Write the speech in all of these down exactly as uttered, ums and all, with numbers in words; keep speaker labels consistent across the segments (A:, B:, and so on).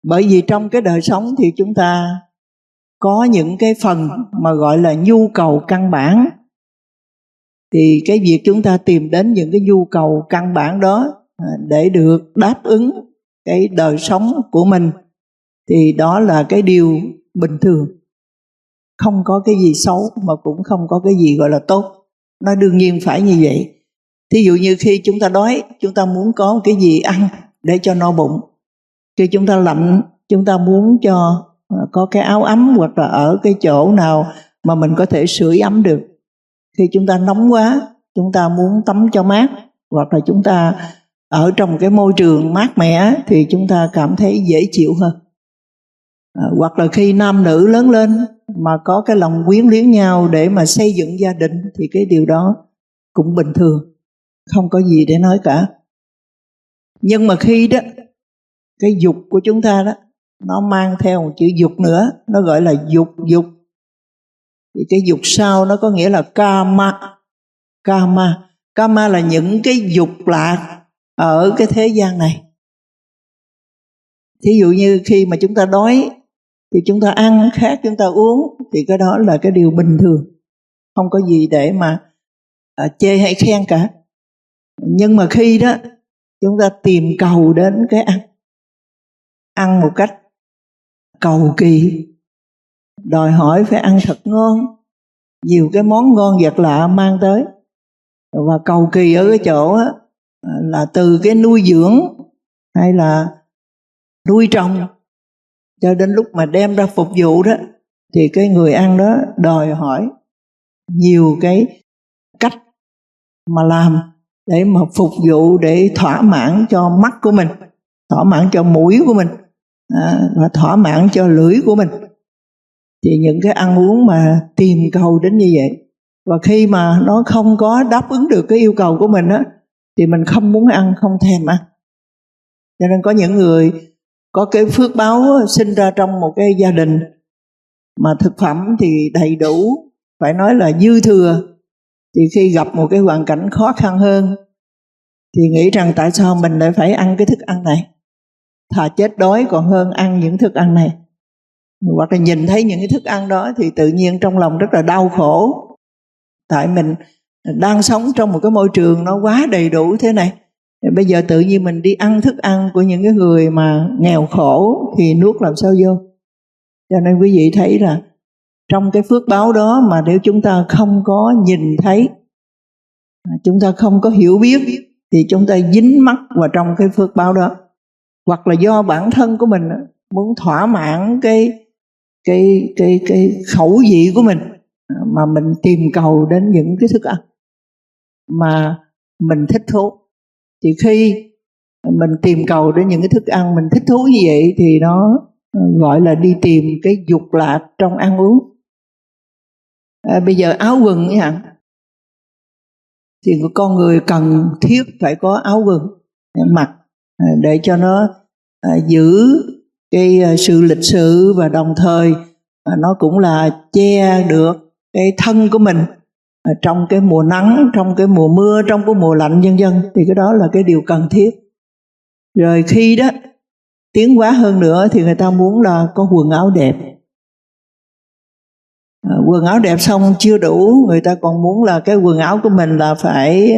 A: Bởi vì trong cái đời sống thì chúng ta có những cái phần mà gọi là nhu cầu căn bản. Thì cái việc chúng ta tìm đến những cái nhu cầu căn bản đó để được đáp ứng cái đời sống của mình, thì đó là cái điều bình thường. Không có cái gì xấu mà cũng không có cái gì gọi là tốt. Nó đương nhiên phải như vậy. Thí dụ như khi chúng ta đói, chúng ta muốn có cái gì ăn để cho no bụng. Khi chúng ta lạnh, chúng ta muốn cho có cái áo ấm, hoặc là ở cái chỗ nào mà mình có thể sưởi ấm được. Khi chúng ta nóng quá, chúng ta muốn tắm cho mát, hoặc là chúng ta ở trong cái môi trường mát mẻ thì chúng ta cảm thấy dễ chịu hơn. À, hoặc là khi nam nữ lớn lên mà có cái lòng quyến luyến nhau để mà xây dựng gia đình, thì cái điều đó cũng bình thường, không có gì để nói cả. Nhưng mà khi đó cái dục của chúng ta đó, nó mang theo một chữ dục nữa, nó gọi là dục dục. Thì cái dục sau nó có nghĩa là kama. Kama, kama là những cái dục lạc ở cái thế gian này. Thí dụ như khi mà chúng ta đói thì chúng ta ăn, khát chúng ta uống, thì cái đó là cái điều bình thường, không có gì để mà à, chê hay khen cả. Nhưng mà khi đó chúng ta tìm cầu đến cái ăn, ăn một cách cầu kỳ, đòi hỏi phải ăn thật ngon, nhiều cái món ngon vật lạ mang tới, và cầu kỳ ở cái chỗ á, là từ cái nuôi dưỡng hay là nuôi trồng cho đến lúc mà đem ra phục vụ đó, thì cái người ăn đó đòi hỏi nhiều cái cách mà làm để mà phục vụ, để thỏa mãn cho mắt của mình, thỏa mãn cho mũi của mình, à, và thỏa mãn cho lưỡi của mình. Thì những cái ăn uống mà tìm cầu đến như vậy, và khi mà nó không có đáp ứng được cái yêu cầu của mình á, thì mình không muốn ăn, không thèm ăn. Cho nên có những người có cái phước báo sinh ra trong một cái gia đình mà thực phẩm thì đầy đủ, phải nói là dư thừa, thì khi gặp một cái hoàn cảnh khó khăn hơn thì nghĩ rằng tại sao mình lại phải ăn cái thức ăn này, thà chết đói còn hơn ăn những thức ăn này. Hoặc là nhìn thấy những cái thức ăn đó thì tự nhiên trong lòng rất là đau khổ, tại mình đang sống trong một cái môi trường nó quá đầy đủ thế này, bây giờ tự nhiên mình đi ăn thức ăn của những cái người mà nghèo khổ thì nuốt làm sao vô. Cho nên quý vị thấy là trong cái phước báo đó mà nếu chúng ta không có nhìn thấy, chúng ta không có hiểu biết, thì chúng ta dính mắc vào trong cái phước báo đó. Hoặc là do bản thân của mình muốn thỏa mãn cái cái cái cái khẩu vị của mình, mà mình tìm cầu đến những cái thức ăn mà mình thích thú. Thì khi mình tìm cầu đến những cái thức ăn mình thích thú như vậy, thì nó gọi là đi tìm cái dục lạc trong ăn uống. À, bây giờ áo quần ấy hả, thì con người cần thiết phải có áo quần mặc để cho nó à, giữ cái sự lịch sự, và đồng thời à, nó cũng là che được cái thân của mình à, trong cái mùa nắng, trong cái mùa mưa, trong cái mùa lạnh vân vân. Thì cái đó là cái điều cần thiết. Rồi khi đó tiến hóa hơn nữa thì người ta muốn là có quần áo đẹp. À, quần áo đẹp xong chưa đủ, người ta còn muốn là cái quần áo của mình là phải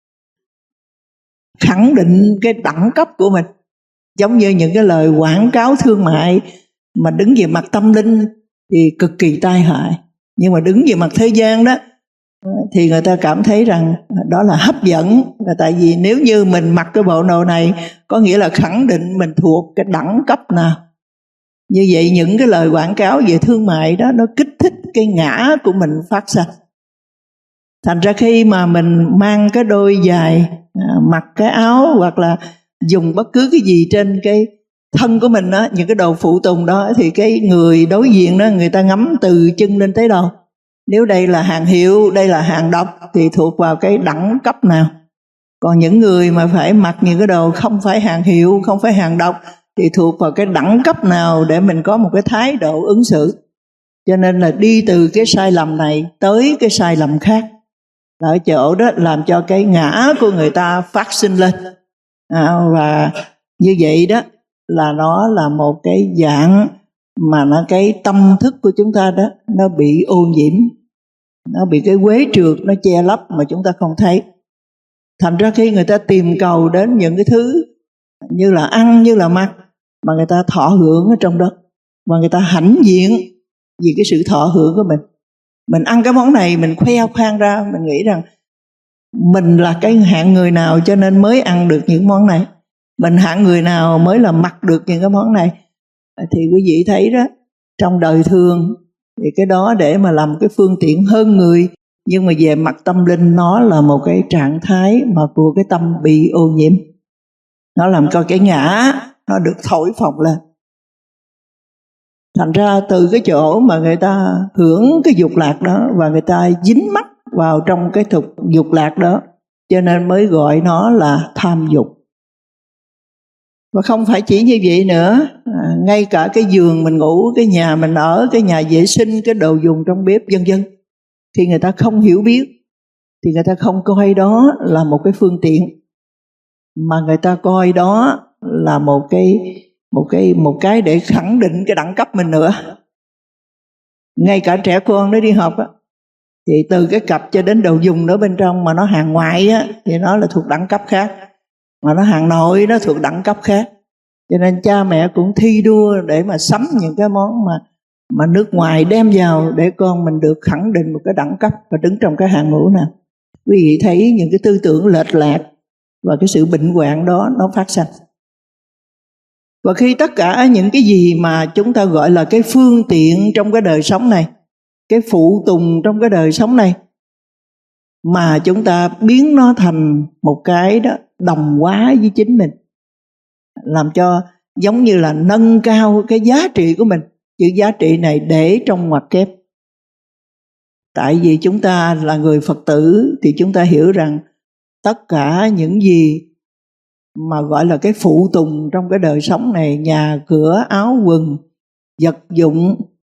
A: khẳng định cái đẳng cấp của mình. Giống như những cái lời quảng cáo thương mại mà đứng về mặt tâm linh thì cực kỳ tai hại, nhưng mà đứng về mặt thế gian đó thì người ta cảm thấy rằng đó là hấp dẫn. Là tại vì nếu như mình mặc cái bộ đồ này có nghĩa là khẳng định mình thuộc cái đẳng cấp nào. Như vậy những cái lời quảng cáo về thương mại đó nó kích thích cái ngã của mình phát sinh. Thành ra khi mà mình mang cái đôi giày, mặc cái áo, hoặc là dùng bất cứ cái gì trên cái thân của mình đó, những cái đồ phụ tùng đó, thì cái người đối diện đó người ta ngắm từ chân lên tới đầu. Nếu đây là hàng hiệu, đây là hàng độc thì thuộc vào cái đẳng cấp nào. Còn những người mà phải mặc những cái đồ không phải hàng hiệu, không phải hàng độc thì thuộc vào cái đẳng cấp nào để mình có một cái thái độ ứng xử. Cho nên là đi từ cái sai lầm này tới cái sai lầm khác, là ở chỗ đó làm cho cái ngã của người ta phát sinh lên. À, và như vậy đó là nó là một cái dạng mà nó cái tâm thức của chúng ta đó nó bị ô nhiễm, nó bị cái quế trượt nó che lấp mà chúng ta không thấy. Thành ra khi người ta tìm cầu đến những cái thứ như là ăn, như là mặc, mà người ta thọ hưởng ở trong đó, và người ta hãnh diện vì cái sự thọ hưởng của mình. Mình ăn cái món này mình khoe khoang ra, mình nghĩ rằng mình là cái hạng người nào cho nên mới ăn được những món này, mình hạng người nào mới là mặc được những cái món này. Thì quý vị thấy đó, trong đời thường thì cái đó để mà làm cái phương tiện hơn người, nhưng mà về mặt tâm linh nó là một cái trạng thái mà của cái tâm bị ô nhiễm. Nó làm cho cái ngã nó được thổi phồng lên. Thành ra từ cái chỗ mà người ta hưởng cái dục lạc đó và người ta dính mắc vào trong cái tục dục lạc đó, cho nên mới gọi nó là tham dục. Và không phải chỉ như vậy nữa, à, ngay cả cái giường mình ngủ, cái nhà mình ở, cái nhà vệ sinh, cái đồ dùng trong bếp vân vân, thì người ta không hiểu biết, thì người ta không coi đó là một cái phương tiện, mà người ta coi đó là một cái một cái một cái để khẳng định cái đẳng cấp mình nữa. Ngay cả trẻ con nó đi học á, thì từ cái cặp cho đến đồ dùng nữa bên trong, mà nó hàng ngoại á thì nó là thuộc đẳng cấp khác, mà nó hàng nội nó thuộc đẳng cấp khác. Cho nên cha mẹ cũng thi đua để mà sắm những cái món mà mà nước ngoài đem vào để con mình được khẳng định một cái đẳng cấp và đứng trong cái hàng ngũ nào. Quý vị thấy những cái tư tưởng lệch lạc và cái sự bệnh hoạn đó nó phát sinh. Và khi tất cả những cái gì mà chúng ta gọi là cái phương tiện trong cái đời sống này, cái phụ tùng trong cái đời sống này, mà chúng ta biến nó thành một cái đó đồng hóa với chính mình, làm cho giống như là nâng cao cái giá trị của mình. Chữ giá trị này để trong ngoặc kép. Tại vì chúng ta là người Phật tử thì chúng ta hiểu rằng tất cả những gì mà gọi là cái phụ tùng trong cái đời sống này, nhà cửa áo quần vật dụng,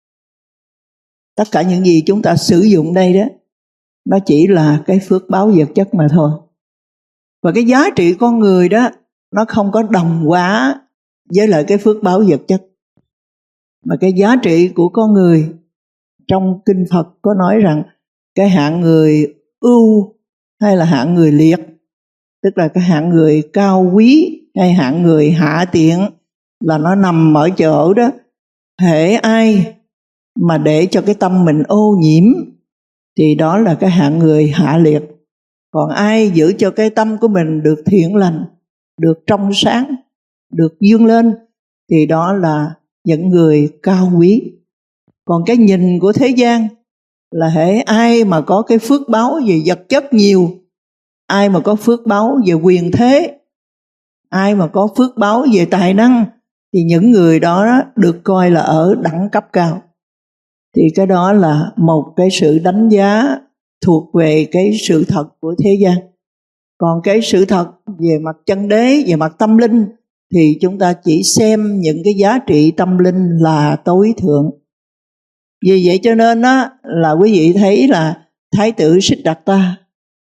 A: tất cả những gì chúng ta sử dụng đây đó, nó chỉ là cái phước báo vật chất mà thôi. Và cái giá trị con người đó nó không có đồng hóa với lại cái phước báo vật chất. Mà cái giá trị của con người trong kinh Phật có nói rằng cái hạng người ưu hay là hạng người liệt, tức là cái hạng người cao quý hay hạng người hạ tiện, là nó nằm ở chỗ đó. Hễ ai mà để cho cái tâm mình ô nhiễm thì đó là cái hạng người hạ liệt. Còn ai giữ cho cái tâm của mình được thiện lành, được trong sáng, được vươn lên, thì đó là những người cao quý. Còn cái nhìn của thế gian là hễ ai mà có cái phước báo về vật chất nhiều, ai mà có phước báo về quyền thế, ai mà có phước báo về tài năng, thì những người đó được coi là ở đẳng cấp cao. Thì cái đó là một cái sự đánh giá thuộc về cái sự thật của thế gian. Còn cái sự thật về mặt chân đế, về mặt tâm linh, thì chúng ta chỉ xem những cái giá trị tâm linh là tối thượng. Vì vậy cho nên đó, là quý vị thấy là Thái tử Siddhartha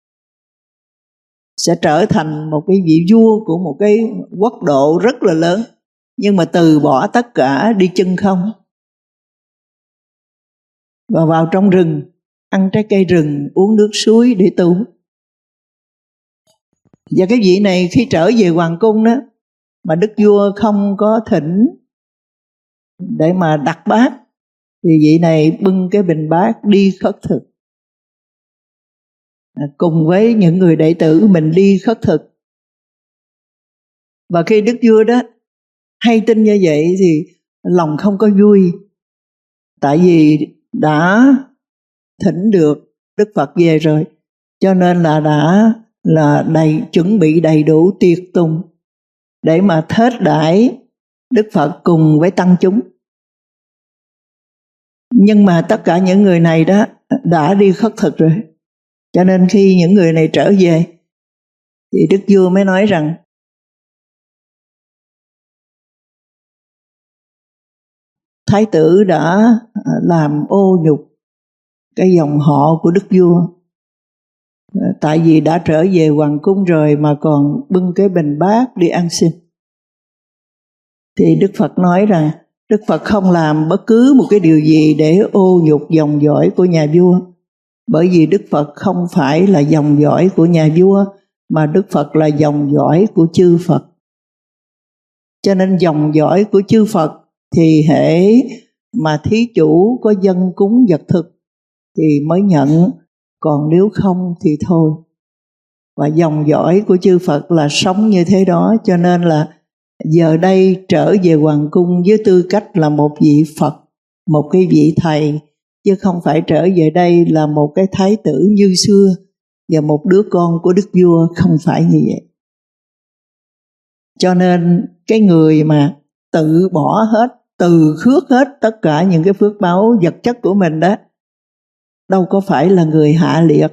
A: sẽ trở thành một cái vị vua của một cái quốc độ rất là lớn, nhưng mà từ bỏ tất cả đi chân không, và vào trong rừng ăn trái cây rừng, uống nước suối để tu. Và cái vị này khi trở về hoàng cung đó, mà đức vua không có thỉnh để mà đặt bát, thì vị này bưng cái bình bát đi khất thực, à, cùng với những người đệ tử mình đi khất thực. Và khi đức vua đó hay tin như vậy thì lòng không có vui, tại vì đã thỉnh được Đức Phật về rồi, cho nên là đã là đầy chuẩn bị đầy đủ tiệc tùng để mà thết đãi Đức Phật cùng với tăng chúng. Nhưng mà tất cả những người này đó đã đi khất thực rồi, cho nên khi những người này trở về thì đức vua mới nói rằng thái tử đã làm ô nhục cái dòng họ của đức vua, tại vì đã trở về hoàng cung rồi mà còn bưng cái bình bát đi ăn xin. thì Đức Phật nói rằng Đức Phật không làm bất cứ một cái điều gì để ô nhục dòng dõi của nhà vua. Bởi vì Đức Phật không phải là dòng dõi của nhà vua, mà Đức Phật là dòng dõi của chư Phật. Cho nên dòng dõi của chư Phật thì hễ mà thí chủ có dâng cúng vật thực thì mới nhận, còn nếu không thì thôi. Và dòng dõi của chư Phật là sống như thế đó, cho nên là giờ đây trở về hoàng cung với tư cách là một vị Phật, một cái vị thầy, chứ không phải trở về đây là một cái thái tử như xưa và một đứa con của đức vua, không phải như vậy. Cho nên cái người mà tự bỏ hết, từ khước hết tất cả những cái phước báo vật chất của mình đó, đâu có phải là người hạ liệt.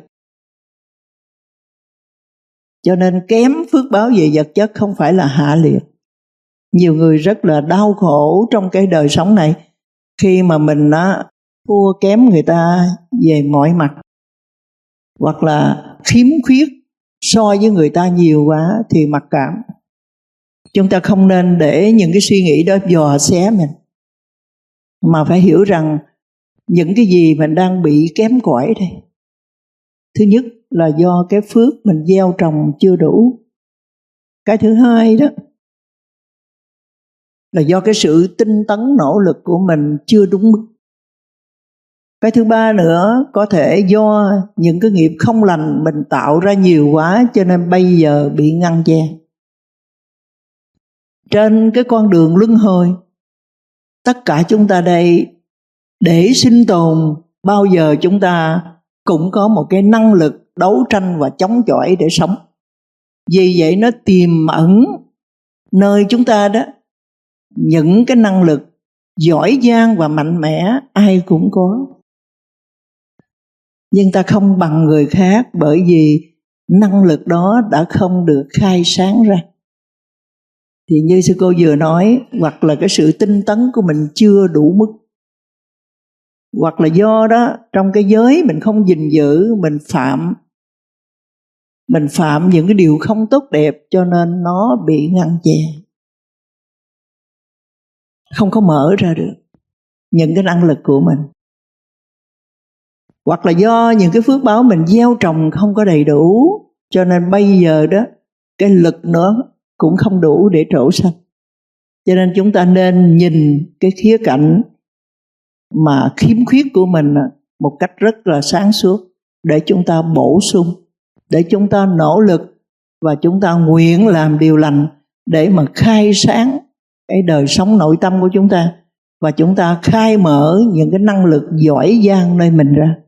A: Cho nên kém phước báo về vật chất không phải là hạ liệt. Nhiều người rất là đau khổ trong cái đời sống này khi mà mình đó thua kém người ta về mọi mặt, hoặc là khiếm khuyết so với người ta nhiều quá thì mặc cảm. Chúng ta không nên để những cái suy nghĩ đó dò xé mình, mà phải hiểu rằng những cái gì mình đang bị kém cỏi đây, thứ nhất là do cái phước mình gieo trồng chưa đủ. Cái thứ hai đó là do cái sự tinh tấn nỗ lực của mình chưa đúng mức. Cái thứ ba nữa có thể do những cái nghiệp không lành mình tạo ra nhiều quá, cho nên bây giờ bị ngăn che. Trên cái con đường luân hồi, tất cả chúng ta đây để sinh tồn, bao giờ chúng ta cũng có một cái năng lực đấu tranh và chống chọi để sống. Vì vậy nó tiềm ẩn nơi chúng ta đó những cái năng lực giỏi giang và mạnh mẽ, ai cũng có. Nhưng ta không bằng người khác, bởi vì năng lực đó đã không được khai sáng ra. Thì như sư cô vừa nói, hoặc là cái sự tinh tấn của mình chưa đủ mức, hoặc là do đó trong cái giới mình không gìn giữ, mình phạm mình phạm những cái điều không tốt đẹp, cho nên nó bị ngăn che, không có mở ra được những cái năng lực của mình. Hoặc là do những cái phước báo mình gieo trồng không có đầy đủ, cho nên bây giờ đó cái lực nữa cũng không đủ để trổ xanh. Cho nên chúng ta nên nhìn cái khía cạnh mà khiếm khuyết của mình một cách rất là sáng suốt, để chúng ta bổ sung, để chúng ta nỗ lực và chúng ta nguyện làm điều lành để mà khai sáng cái đời sống nội tâm của chúng ta, và chúng ta khai mở những cái năng lực giỏi giang nơi mình ra.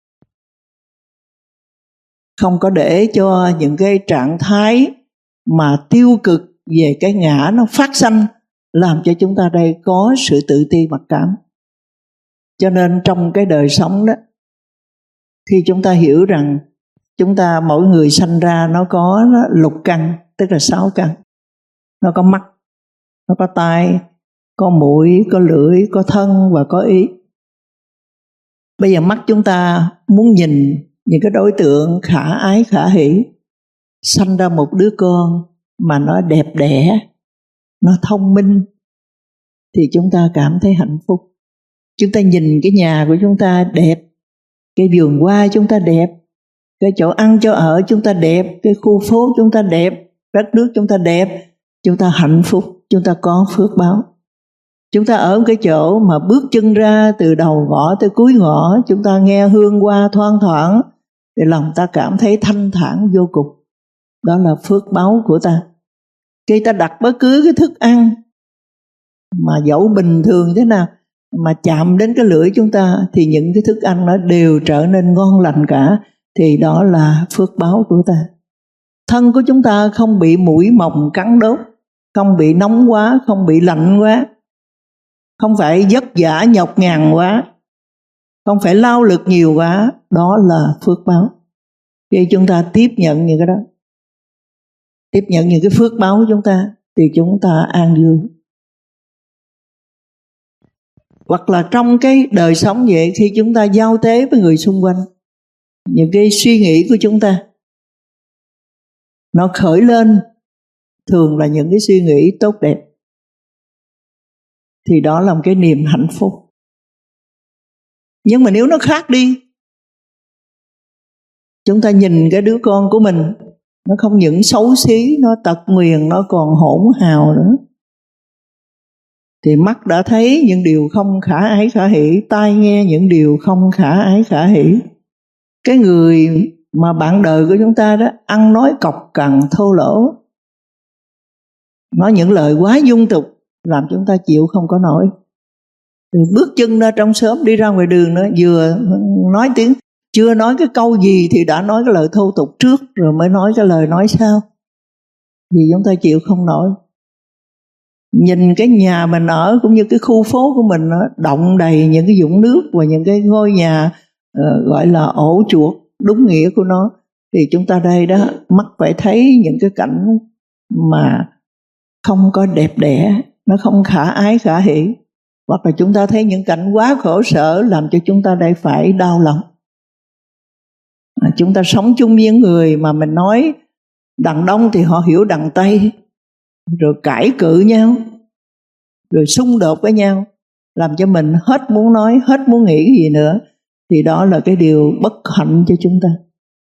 A: Không có để cho những cái trạng thái mà tiêu cực về cái ngã nó phát sanh, làm cho chúng ta đây có sự tự ti mặc cảm. Cho nên trong cái đời sống đó, khi chúng ta hiểu rằng chúng ta mỗi người sanh ra nó có lục căn, tức là sáu căn. Nó có mắt, nó có tai, có mũi, có lưỡi, có thân và có ý. Bây giờ mắt chúng ta muốn nhìn những cái đối tượng khả ái khả hỷ, sanh ra một đứa con mà nó đẹp đẽ, nó thông minh, thì chúng ta cảm thấy hạnh phúc. Chúng ta nhìn cái nhà của chúng ta đẹp, cái vườn hoa chúng ta đẹp, cái chỗ ăn chỗ ở chúng ta đẹp, cái khu phố chúng ta đẹp, đất nước chúng ta đẹp, chúng ta hạnh phúc, chúng ta có phước báo. Chúng ta ở cái chỗ mà bước chân ra từ đầu ngõ tới cuối ngõ, chúng ta nghe hương hoa thoang thoảng, thì lòng ta cảm thấy thanh thản vô cùng. Đó là phước báo của ta. Khi ta đặt bất cứ cái thức ăn mà dẫu bình thường thế nào mà chạm đến cái lưỡi chúng ta, thì những cái thức ăn nó đều trở nên ngon lành cả, thì đó là phước báo của ta. Thân của chúng ta không bị muỗi mồng cắn đốt, không bị nóng quá, không bị lạnh quá, không phải vất vả nhọc nhằn quá, không phải lao lực nhiều quá. Đó là phước báo. Khi chúng ta tiếp nhận những cái đó, tiếp nhận những cái phước báo của chúng ta, thì chúng ta an vui. Hoặc là trong cái đời sống vậy, khi chúng ta giao tế với người xung quanh, những cái suy nghĩ của chúng ta nó khởi lên thường là những cái suy nghĩ tốt đẹp. thì đó là một cái niềm hạnh phúc. Nhưng mà nếu nó khác đi, chúng ta nhìn cái đứa con của mình, nó không những xấu xí, nó tật nguyền, nó còn hỗn hào nữa, thì mắt đã thấy những điều không khả ái khả hỷ, tai nghe những điều không khả ái khả hỷ. Cái người mà bạn đời của chúng ta đó, ăn nói cọc cằn thô lỗ, nói những lời quá dung tục, làm chúng ta chịu không có nổi. Rồi bước chân ra trong xóm, đi ra ngoài đường nữa, vừa nói tiếng, chưa nói cái câu gì thì đã nói cái lời thô tục trước, rồi mới nói cái lời nói sau, vì chúng ta chịu không nổi. Nhìn cái nhà mình ở cũng như cái khu phố của mình nó động đầy những cái vũng nước và những cái ngôi nhà uh, gọi là ổ chuột đúng nghĩa của nó, thì chúng ta đây đó mắt phải thấy những cái cảnh mà không có đẹp đẽ, nó không khả ái khả hỷ, hoặc là chúng ta thấy những cảnh quá khổ sở làm cho chúng ta đây phải đau lòng. À, chúng ta sống chung với những người mà mình nói đằng Đông thì họ hiểu đằng Tây, rồi cãi cự nhau, rồi xung đột với nhau, làm cho mình hết muốn nói, hết muốn nghĩ cái gì nữa, thì đó là cái điều bất hạnh cho chúng ta.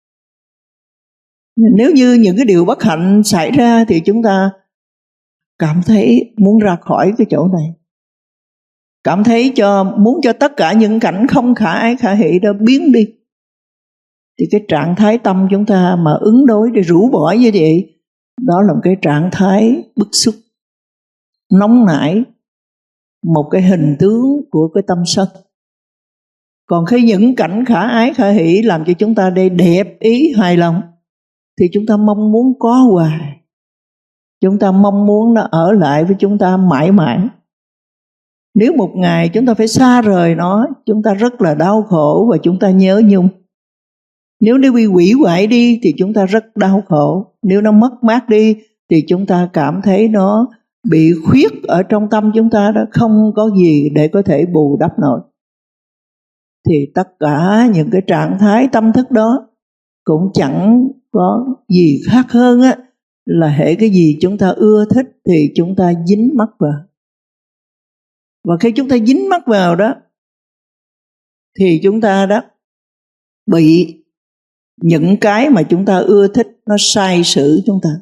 A: Nếu như những cái điều bất hạnh xảy ra thì chúng ta cảm thấy muốn ra khỏi cái chỗ này, cảm thấy cho muốn cho tất cả những cảnh không khả ái khả hỷ đó biến đi, thì cái trạng thái tâm chúng ta mà ứng đối để rũ bỏ như vậy, đó là một cái trạng thái bức xúc, nóng nảy, một cái hình tướng của cái tâm sân. Còn khi những cảnh khả ái khả hỷ làm cho chúng ta đây đẹp ý hài lòng, thì chúng ta mong muốn có hoài, chúng ta mong muốn nó ở lại với chúng ta mãi mãi. Nếu một ngày chúng ta phải xa rời nó, chúng ta rất là đau khổ và chúng ta nhớ nhung. Nếu nó bị hủy hoại đi thì chúng ta rất đau khổ. Nếu nó mất mát đi thì chúng ta cảm thấy nó bị khuyết ở trong tâm chúng ta đó, không có gì để có thể bù đắp nổi. Thì tất cả những cái trạng thái tâm thức đó cũng chẳng có gì khác hơn á, là hễ cái gì chúng ta ưa thích thì chúng ta dính mắc vào. Và khi chúng ta dính mắc vào đó, thì chúng ta đó bị những cái mà chúng ta ưa thích nó sai sử chúng ta.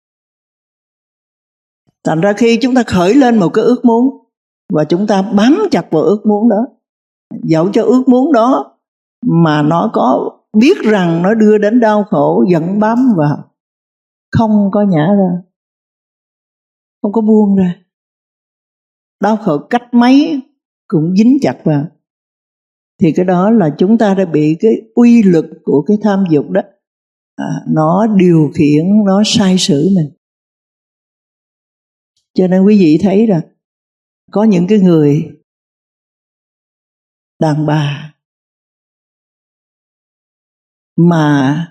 A: Thành ra khi chúng ta khởi lên một cái ước muốn và chúng ta bám chặt vào ước muốn đó, dẫu cho ước muốn đó mà nó có biết rằng nó đưa đến đau khổ, vẫn bám vào, không có nhả ra, không có buông ra. Đau khổ cách mấy cũng dính chặt vào, thì cái đó là chúng ta đã bị cái uy lực của cái tham dục đó, à, nó điều khiển, nó sai sử mình. Cho nên quý vị thấy là có những cái người đàn bà mà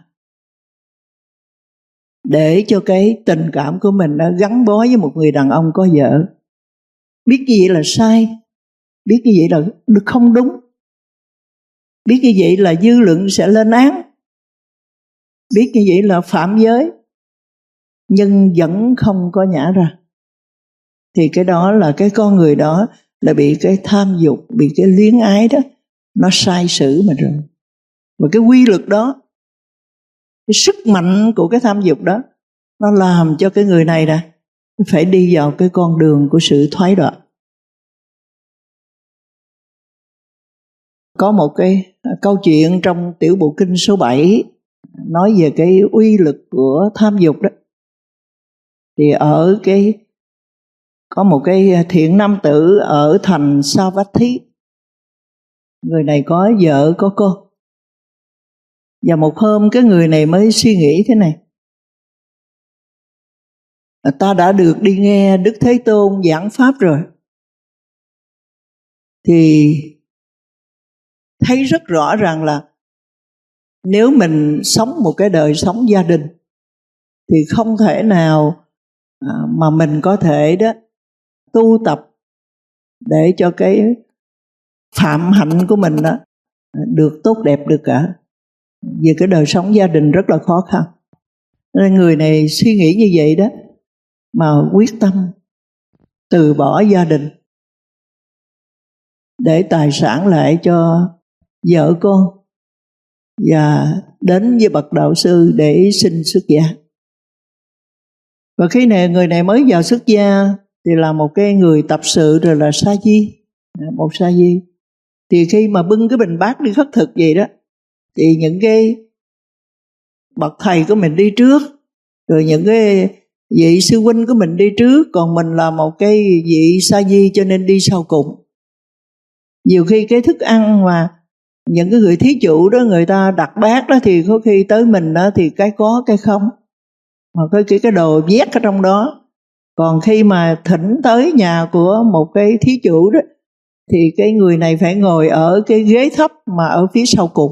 A: để cho cái tình cảm của mình nó gắn bó với một người đàn ông có vợ, biết như vậy là sai, biết như vậy là không đúng, biết như vậy là dư luận sẽ lên án, biết như vậy là phạm giới, nhưng vẫn không có nhả ra, thì cái đó là cái con người đó là bị cái tham dục, bị cái luyến ái đó nó sai sử mình rồi. Và cái quy luật đó, cái sức mạnh của cái tham dục đó, nó làm cho cái người này nè phải đi vào cái con đường của sự thoái đoạn. Có một cái câu chuyện trong Tiểu Bộ Kinh số bảy nói về cái uy lực của tham dục đó. Thì ở cái có một cái thiện nam tử ở thành Savatthi. Người này có vợ có con. Và một hôm cái người này mới suy nghĩ thế này: ta đã được đi nghe Đức Thế Tôn giảng pháp rồi, thì thấy rất rõ ràng là nếu mình sống một cái đời sống gia đình thì không thể nào mà mình có thể đó tu tập để cho cái phạm hạnh của mình đó được tốt đẹp được cả. Vì cái đời sống gia đình rất là khó khăn. Nên người này suy nghĩ như vậy đó, mà quyết tâm từ bỏ gia đình để tài sản lại cho vợ con và đến với bậc đạo sư để xin xuất gia. Và khi này người này mới vào xuất gia thì là một cái người tập sự rồi là sa di, một sa di. Thì khi mà bưng cái bình bát đi khất thực vậy đó, thì những cái bậc thầy của mình đi trước, rồi những cái vị sư huynh của mình đi trước, còn mình là một cái vị sa di cho nên đi sau cùng. Nhiều khi cái thức ăn mà những cái người thí chủ đó người ta đặt bát đó thì có khi tới mình đó thì cái có cái không, mà có cái cái đồ vét ở trong đó. Còn khi mà thỉnh tới nhà của một cái thí chủ đó thì cái người này phải ngồi ở cái ghế thấp mà ở phía sau cùng.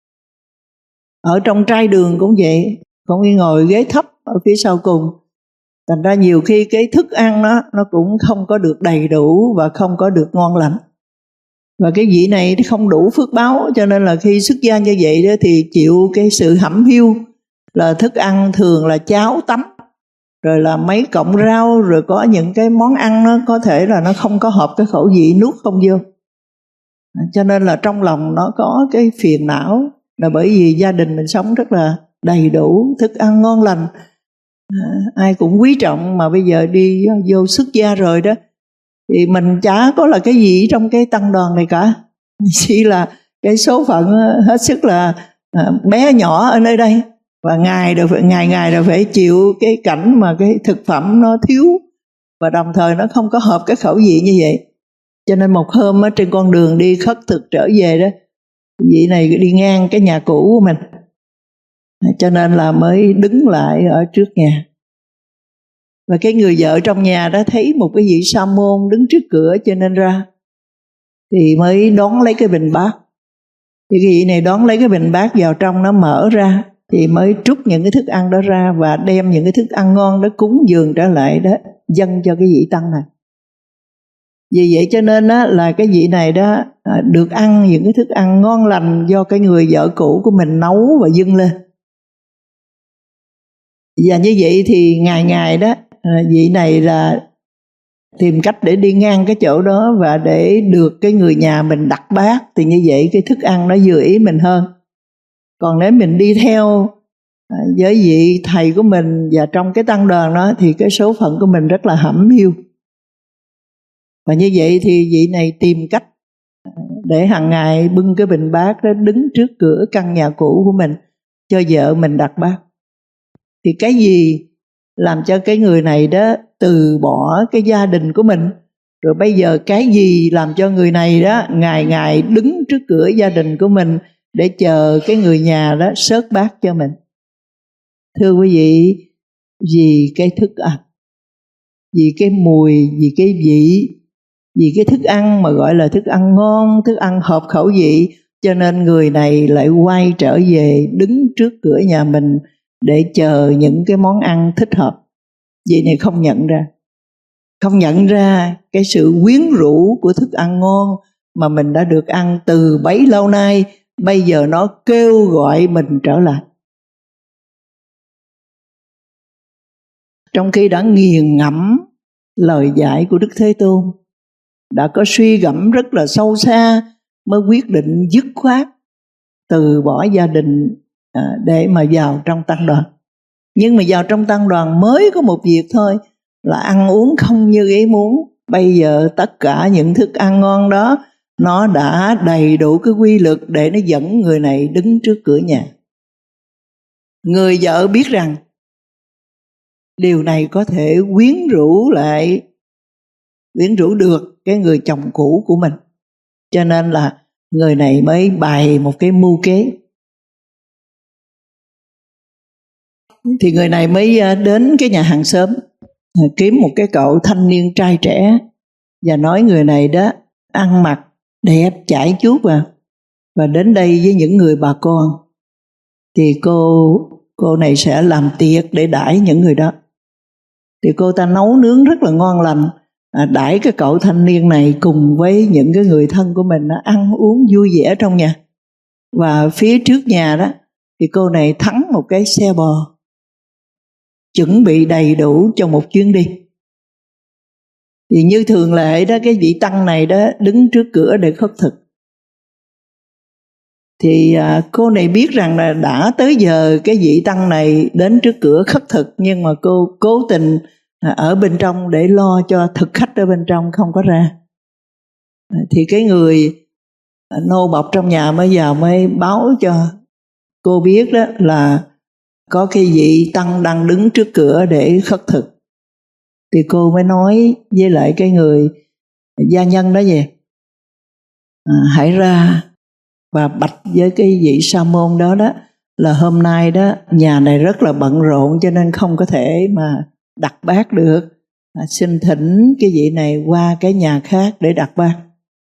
A: Ở trong trai đường cũng vậy, cũng đi ngồi ghế thấp ở phía sau cùng. Thành ra nhiều khi cái thức ăn nó nó cũng không có được đầy đủ và không có được ngon lành. Và cái vị này không đủ phước báo, cho nên là khi xuất gia như vậy đó thì chịu cái sự hẩm hiu, là thức ăn thường là cháo tắm, rồi là mấy cọng rau, rồi có những cái món ăn nó có thể là nó không có hợp cái khẩu vị, nuốt không vô. Cho nên là trong lòng nó có cái phiền não, là bởi vì gia đình mình sống rất là đầy đủ, thức ăn ngon lành, à, ai cũng quý trọng. Mà bây giờ đi vô xuất gia rồi đó thì mình chả có là cái gì trong cái tăng đoàn này cả, chỉ là cái số phận hết sức là à, bé nhỏ ở nơi đây. Và ngày rồi phải, ngày ngày rồi phải chịu cái cảnh mà cái thực phẩm nó thiếu, và đồng thời nó không có hợp cái khẩu vị như vậy. Cho nên một hôm ở trên con đường đi khất thực trở về đó, vị này đi ngang cái nhà cũ của mình, cho nên là mới đứng lại ở trước nhà. Và cái người vợ trong nhà đó thấy một cái vị sa môn đứng trước cửa cho nên ra, thì mới đón lấy cái bình bát. Thì cái vị này đón lấy cái bình bát vào trong, nó mở ra thì mới trút những cái thức ăn đó ra và đem những cái thức ăn ngon đó cúng dường trở lại đó, dâng cho cái vị tăng này. Vì vậy cho nên đó, là cái vị này đó được ăn những cái thức ăn ngon lành do cái người vợ cũ của mình nấu và dâng lên. Và như vậy thì ngày ngày đó vị này là tìm cách để đi ngang cái chỗ đó và để được cái người nhà mình đặt bát, thì như vậy cái thức ăn nó vừa ý mình hơn. Còn nếu mình đi theo với vị thầy của mình và trong cái tăng đoàn đó thì cái số phận của mình rất là hẩm hiu. Và như vậy thì vị này tìm cách để hàng ngày bưng cái bình bát đó đứng trước cửa căn nhà cũ của mình cho vợ mình đặt bát. Thì cái gì làm cho cái người này đó từ bỏ cái gia đình của mình, rồi bây giờ cái gì làm cho người này đó ngày ngày đứng trước cửa gia đình của mình để chờ cái người nhà đó xớt bát cho mình? Thưa quý vị, vì cái thức ăn, vì cái mùi, vì cái vị, vì cái thức ăn mà gọi là thức ăn ngon, thức ăn hợp khẩu vị, cho nên người này lại quay trở về đứng trước cửa nhà mình để chờ những cái món ăn thích hợp. Vị này không nhận ra, không nhận ra cái sự quyến rũ của thức ăn ngon mà mình đã được ăn từ bấy lâu nay, bây giờ nó kêu gọi mình trở lại. Trong khi đã nghiền ngẫm lời dạy của Đức Thế Tôn, đã có suy gẫm rất là sâu xa, mới quyết định dứt khoát từ bỏ gia đình để mà vào trong tăng đoàn. Nhưng mà vào trong tăng đoàn mới có một việc thôi, là ăn uống không như ý muốn. Bây giờ tất cả những thức ăn ngon đó nó đã đầy đủ cái quy lực để nó dẫn người này đứng trước cửa nhà. Người vợ biết rằng điều này có thể quyến rũ lại, quyến rũ được cái người chồng cũ của mình, cho nên là người này mới bày một cái mưu kế. Thì người này mới đến cái nhà hàng xóm, kiếm một cái cậu thanh niên trai trẻ và nói người này đó ăn mặc đẹp chải chuốt vào, và đến đây với những người bà con thì cô cô này sẽ làm tiệc để đãi những người đó. Thì cô ta nấu nướng rất là ngon lành, à, đãi cái cậu thanh niên này cùng với những cái người thân của mình ăn uống vui vẻ trong nhà. Và phía trước nhà đó thì cô này thắng một cái xe bò, chuẩn bị đầy đủ cho một chuyến đi. Thì như thường lệ đó, cái vị tăng này đó đứng trước cửa để khất thực. Thì à, cô này biết rằng là đã tới giờ cái vị tăng này đến trước cửa khất thực, nhưng mà cô cố tình à, ở bên trong để lo cho thực khách ở bên trong không có ra. À, thì cái người à, nô bộc trong nhà mới vào mới báo cho cô biết đó là có cái vị tăng đang đứng trước cửa để khất thực. Thì cô mới nói với lại cái người gia nhân đó về, à, hãy ra và bạch với cái vị sa môn đó đó là hôm nay đó nhà này rất là bận rộn cho nên không có thể mà đặt bát được, à, xin thỉnh cái vị này qua cái nhà khác để đặt bát.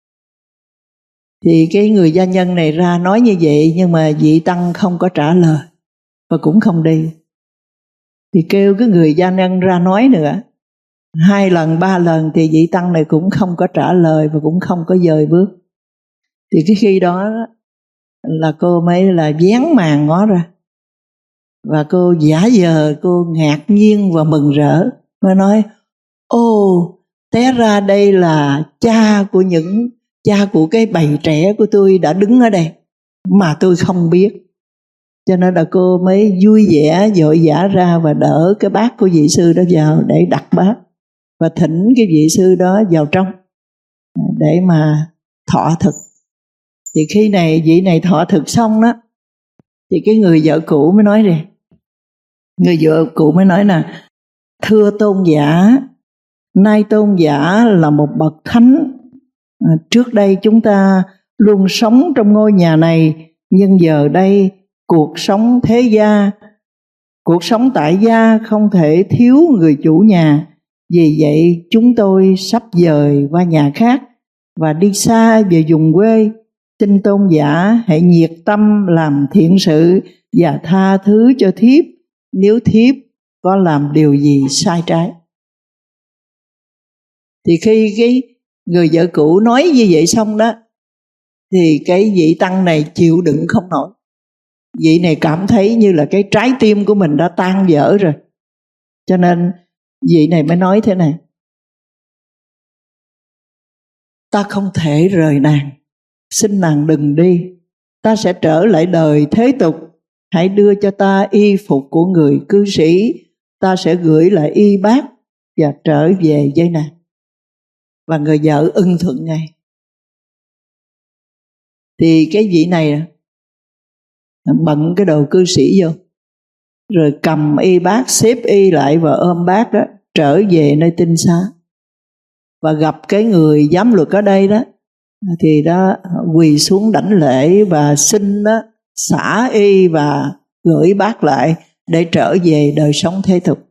A: Thì cái người gia nhân này ra nói như vậy, nhưng mà vị tăng không có trả lời và cũng không đi. Thì kêu cái người gia nhân ra nói nữa, hai lần ba lần thì vị tăng này cũng không có trả lời và cũng không có dời bước. Thì cái khi đó là cô mới là vén màn ngó ra, và cô giả vờ cô ngạc nhiên và mừng rỡ, mới nói: ô, té ra đây là cha của những cha của cái bầy trẻ của tôi đã đứng ở đây mà tôi không biết. Cho nên là cô mới vui vẻ vội vã ra và đỡ cái bát của vị sư đó vào để đặt bát, và thỉnh cái vị sư đó vào trong để mà thọ thực. Thì khi này vị này thọ thực xong đó, thì cái người vợ cũ mới nói này, người vợ cũ mới nói là: thưa tôn giả, nay tôn giả là một bậc thánh, à, trước đây chúng ta luôn sống trong ngôi nhà này, nhưng giờ đây cuộc sống thế gia, cuộc sống tại gia không thể thiếu người chủ nhà. Vì vậy chúng tôi sắp dời qua nhà khác và đi xa về vùng quê. Xin tôn giả hãy nhiệt tâm làm thiện sự và tha thứ cho thiếp nếu thiếp có làm điều gì sai trái. Thì khi cái người vợ cũ nói như vậy xong đó, thì cái vị tăng này chịu đựng không nổi. Vị này cảm thấy như là cái trái tim của mình đã tan vỡ rồi. Cho nên vị này mới nói thế này: ta không thể rời nàng, xin nàng đừng đi. Ta sẽ trở lại đời thế tục. Hãy đưa cho ta y phục của người cư sĩ. Ta sẽ gửi lại y bát và trở về với nàng. Và người vợ ưng thuận ngay. Thì cái vị này bận cái đồ cư sĩ vô, rồi cầm y bát, xếp y lại và ôm bát đó trở về nơi tinh xá. Và gặp cái người giám luật ở đây đó, thì đó quỳ xuống đảnh lễ và xin đó xả y và gửi bát lại để trở về đời sống thế tục.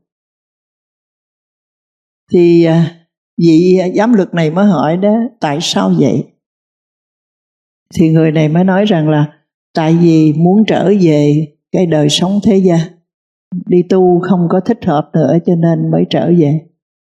A: Thì vị giám luật này mới hỏi đó: tại sao vậy? Thì người này mới nói rằng là tại vì muốn trở về cái đời sống thế gia, đi tu không có thích hợp nữa cho nên mới trở về.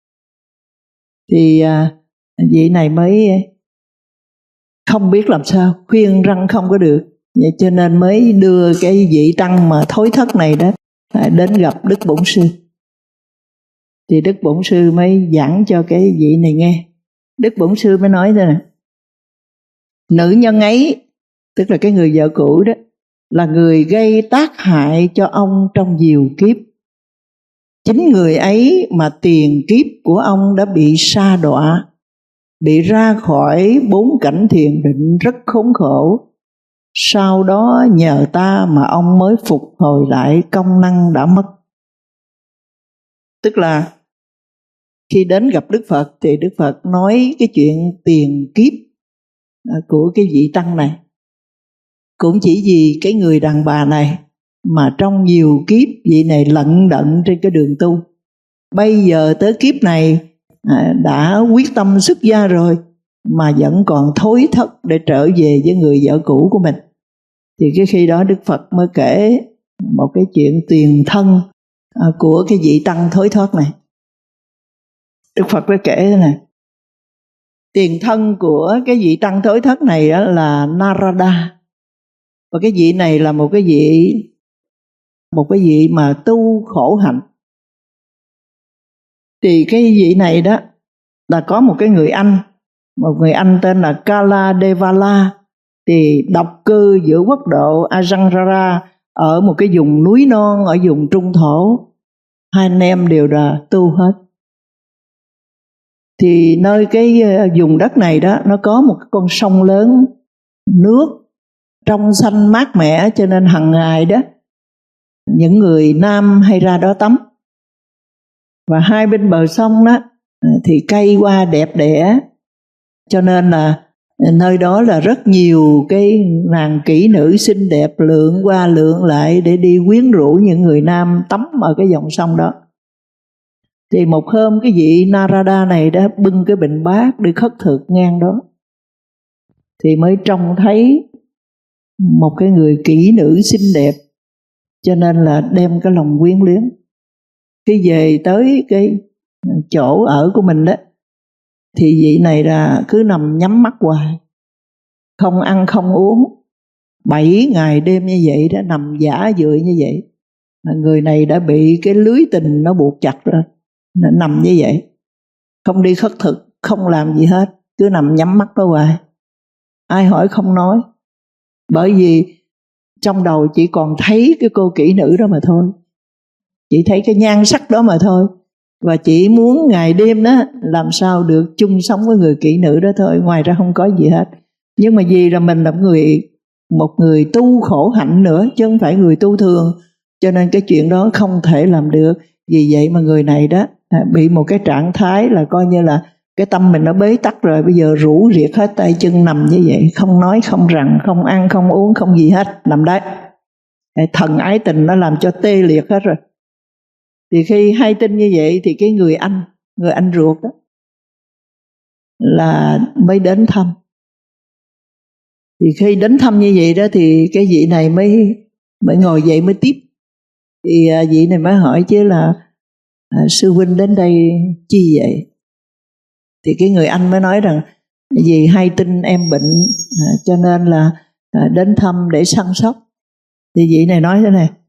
A: Thì à, vị này mới không biết làm sao, khuyên răng không có được, vậy cho nên mới đưa cái vị tăng mà thối thất này đó đến gặp Đức Bổn Sư. Thì Đức Bổn Sư mới giảng cho cái vị này nghe. Đức Bổn Sư mới nói thế này: nữ nhân ấy, tức là cái người vợ cũ đó, là người gây tác hại cho ông trong nhiều kiếp. Chính người ấy mà tiền kiếp của ông đã bị sa đọa, bị ra khỏi bốn cảnh thiền định rất khốn khổ. Sau đó nhờ ta mà ông mới phục hồi lại công năng đã mất. Tức là khi đến gặp Đức Phật thì Đức Phật nói cái chuyện tiền kiếp của cái vị tăng này. Cũng chỉ vì cái người đàn bà này mà trong nhiều kiếp vị này lận đận trên cái đường tu. Bây giờ tới kiếp này đã quyết tâm xuất gia rồi mà vẫn còn thối thất để trở về với người vợ cũ của mình. Thì cái khi đó Đức Phật mới kể một cái chuyện tiền thân của cái vị tăng thối thoát này. Đức Phật mới kể thế này: tiền thân của cái vị tăng thối thất này là Narada. Và cái vị này là một cái vị một cái vị mà tu khổ hạnh. Thì cái vị này đó là có một cái người Anh, một người Anh tên là Kaladevala, thì độc cư giữa quốc độ Ajangrara ở một cái vùng núi non ở vùng trung thổ. Hai anh em đều là tu hết. Thì nơi cái vùng đất này đó, nó có một con sông lớn, nước trong xanh mát mẻ, cho nên hàng ngày đó những người nam hay ra đó tắm. Và hai bên bờ sông đó thì cây hoa đẹp đẽ, cho nên là nơi đó là rất nhiều cái nàng kỹ nữ xinh đẹp lượn qua lượn lại để đi quyến rũ những người nam tắm ở cái dòng sông đó. Thì một hôm cái vị Narada này đã bưng cái bình bát đi khất thực ngang đó, thì mới trông thấy một cái người kỹ nữ xinh đẹp, cho nên là đem cái lòng quyến luyến. Khi về tới cái chỗ ở của mình đó, thì vị này là cứ nằm nhắm mắt hoài, không ăn không uống, bảy ngày đêm như vậy đó, nằm giả dựa như vậy. Người này đã bị cái lưới tình nó buộc chặt rồi, nó nằm như vậy, không đi khất thực, không làm gì hết, cứ nằm nhắm mắt đó hoài. Ai hỏi không nói, bởi vì trong đầu chỉ còn thấy cái cô kỹ nữ đó mà thôi, chỉ thấy cái nhan sắc đó mà thôi, và chỉ muốn ngày đêm đó làm sao được chung sống với người kỹ nữ đó thôi, ngoài ra không có gì hết. Nhưng mà vì là mình là người một người tu khổ hạnh nữa, chứ không phải người tu thường, cho nên cái chuyện đó không thể làm được. Vì vậy mà người này đó bị một cái trạng thái là coi như là cái tâm mình nó bế tắc rồi, bây giờ rũ riệt hết tay chân, nằm như vậy, không nói không rằng, không ăn không uống không gì hết, nằm đấy. Thần ái tình nó làm cho tê liệt hết rồi. Thì khi hay tin như vậy thì cái người anh, người anh ruột đó là mới đến thăm. Thì khi đến thăm như vậy đó thì cái vị này mới mới ngồi dậy mới tiếp. Thì vị này mới hỏi chứ là à, sư huynh đến đây chi vậy? Thì cái người anh mới nói rằng vì hay tin em bệnh à, cho nên là à, đến thăm để săn sóc. Thì vị này nói thế này: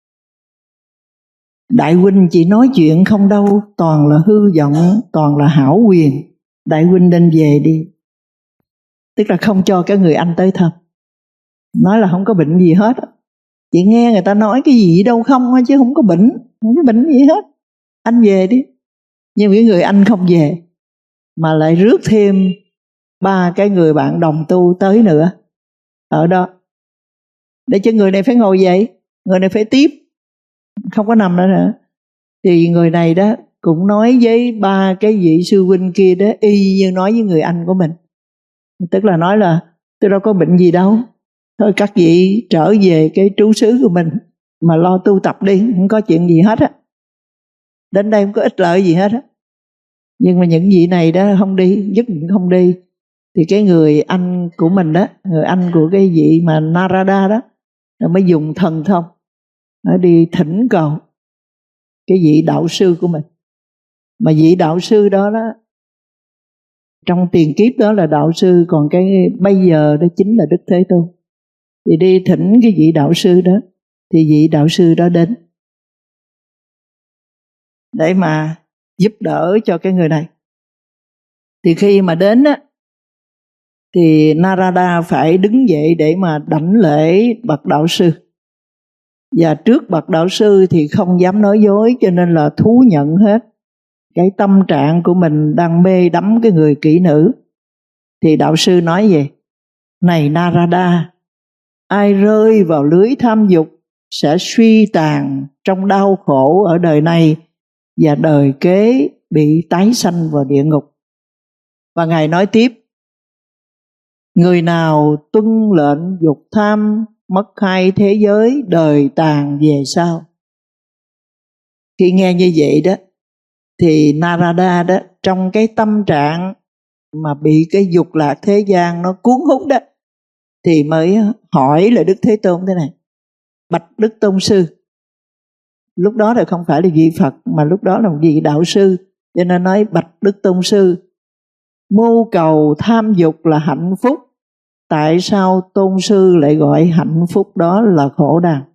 A: đại huynh chỉ nói chuyện không đâu, toàn là hư vọng, toàn là hão quyền. Đại huynh nên về đi. Tức là không cho cái người anh tới thăm, nói là không có bệnh gì hết. Chị nghe người ta nói cái gì đâu không chứ không có bệnh, không có bệnh gì hết, anh về đi. Nhưng cái người anh không về, mà lại rước thêm ba cái người bạn đồng tu tới nữa ở đó, để cho người này phải ngồi dậy, người này phải tiếp, không có nằm đó nữa. Thì người này đó cũng nói với ba cái vị sư huynh kia đó y như nói với người anh của mình. Tức là nói là tôi đâu có bệnh gì đâu, thôi các vị trở về cái trú xứ của mình mà lo tu tập đi, không có chuyện gì hết á, đến đây không có ích lợi gì hết á. Nhưng mà những vị này đó không đi, nhất định không đi. Thì cái người anh của mình đó, người anh của cái vị mà Narada đó, nó mới dùng thần thông, nó đi thỉnh cầu cái vị đạo sư của mình. Mà vị đạo sư đó đó, trong tiền kiếp đó là đạo sư, còn cái bây giờ đó chính là Đức Thế Tôn. Thì đi thỉnh cái vị đạo sư đó, thì vị đạo sư đó đến để mà giúp đỡ cho cái người này. Thì khi mà đến á, thì Narada phải đứng dậy để mà đảnh lễ bậc đạo sư. Và trước bậc đạo sư thì không dám nói dối, cho nên là thú nhận hết cái tâm trạng của mình đang mê đắm cái người kỹ nữ. Thì đạo sư nói gì? Này Narada, ai rơi vào lưới tham dục sẽ suy tàn trong đau khổ ở đời này, và đời kế bị tái sanh vào địa ngục. Và Ngài nói tiếp: người nào tuân lệnh dục tham, mất hai thế giới, đời tàn về sau. Khi nghe như vậy đó, thì Narada đó, trong cái tâm trạng mà bị cái dục lạc thế gian nó cuốn hút đó, thì mới hỏi là Đức Thế Tôn thế này: bạch Đức Tôn sư. Lúc đó là không phải là vị Phật, mà lúc đó là một vị đạo sư, cho nên nói bạch Đức Tôn sư, mưu cầu tham dục là hạnh phúc, tại sao Tôn sư lại gọi hạnh phúc đó là khổ đau?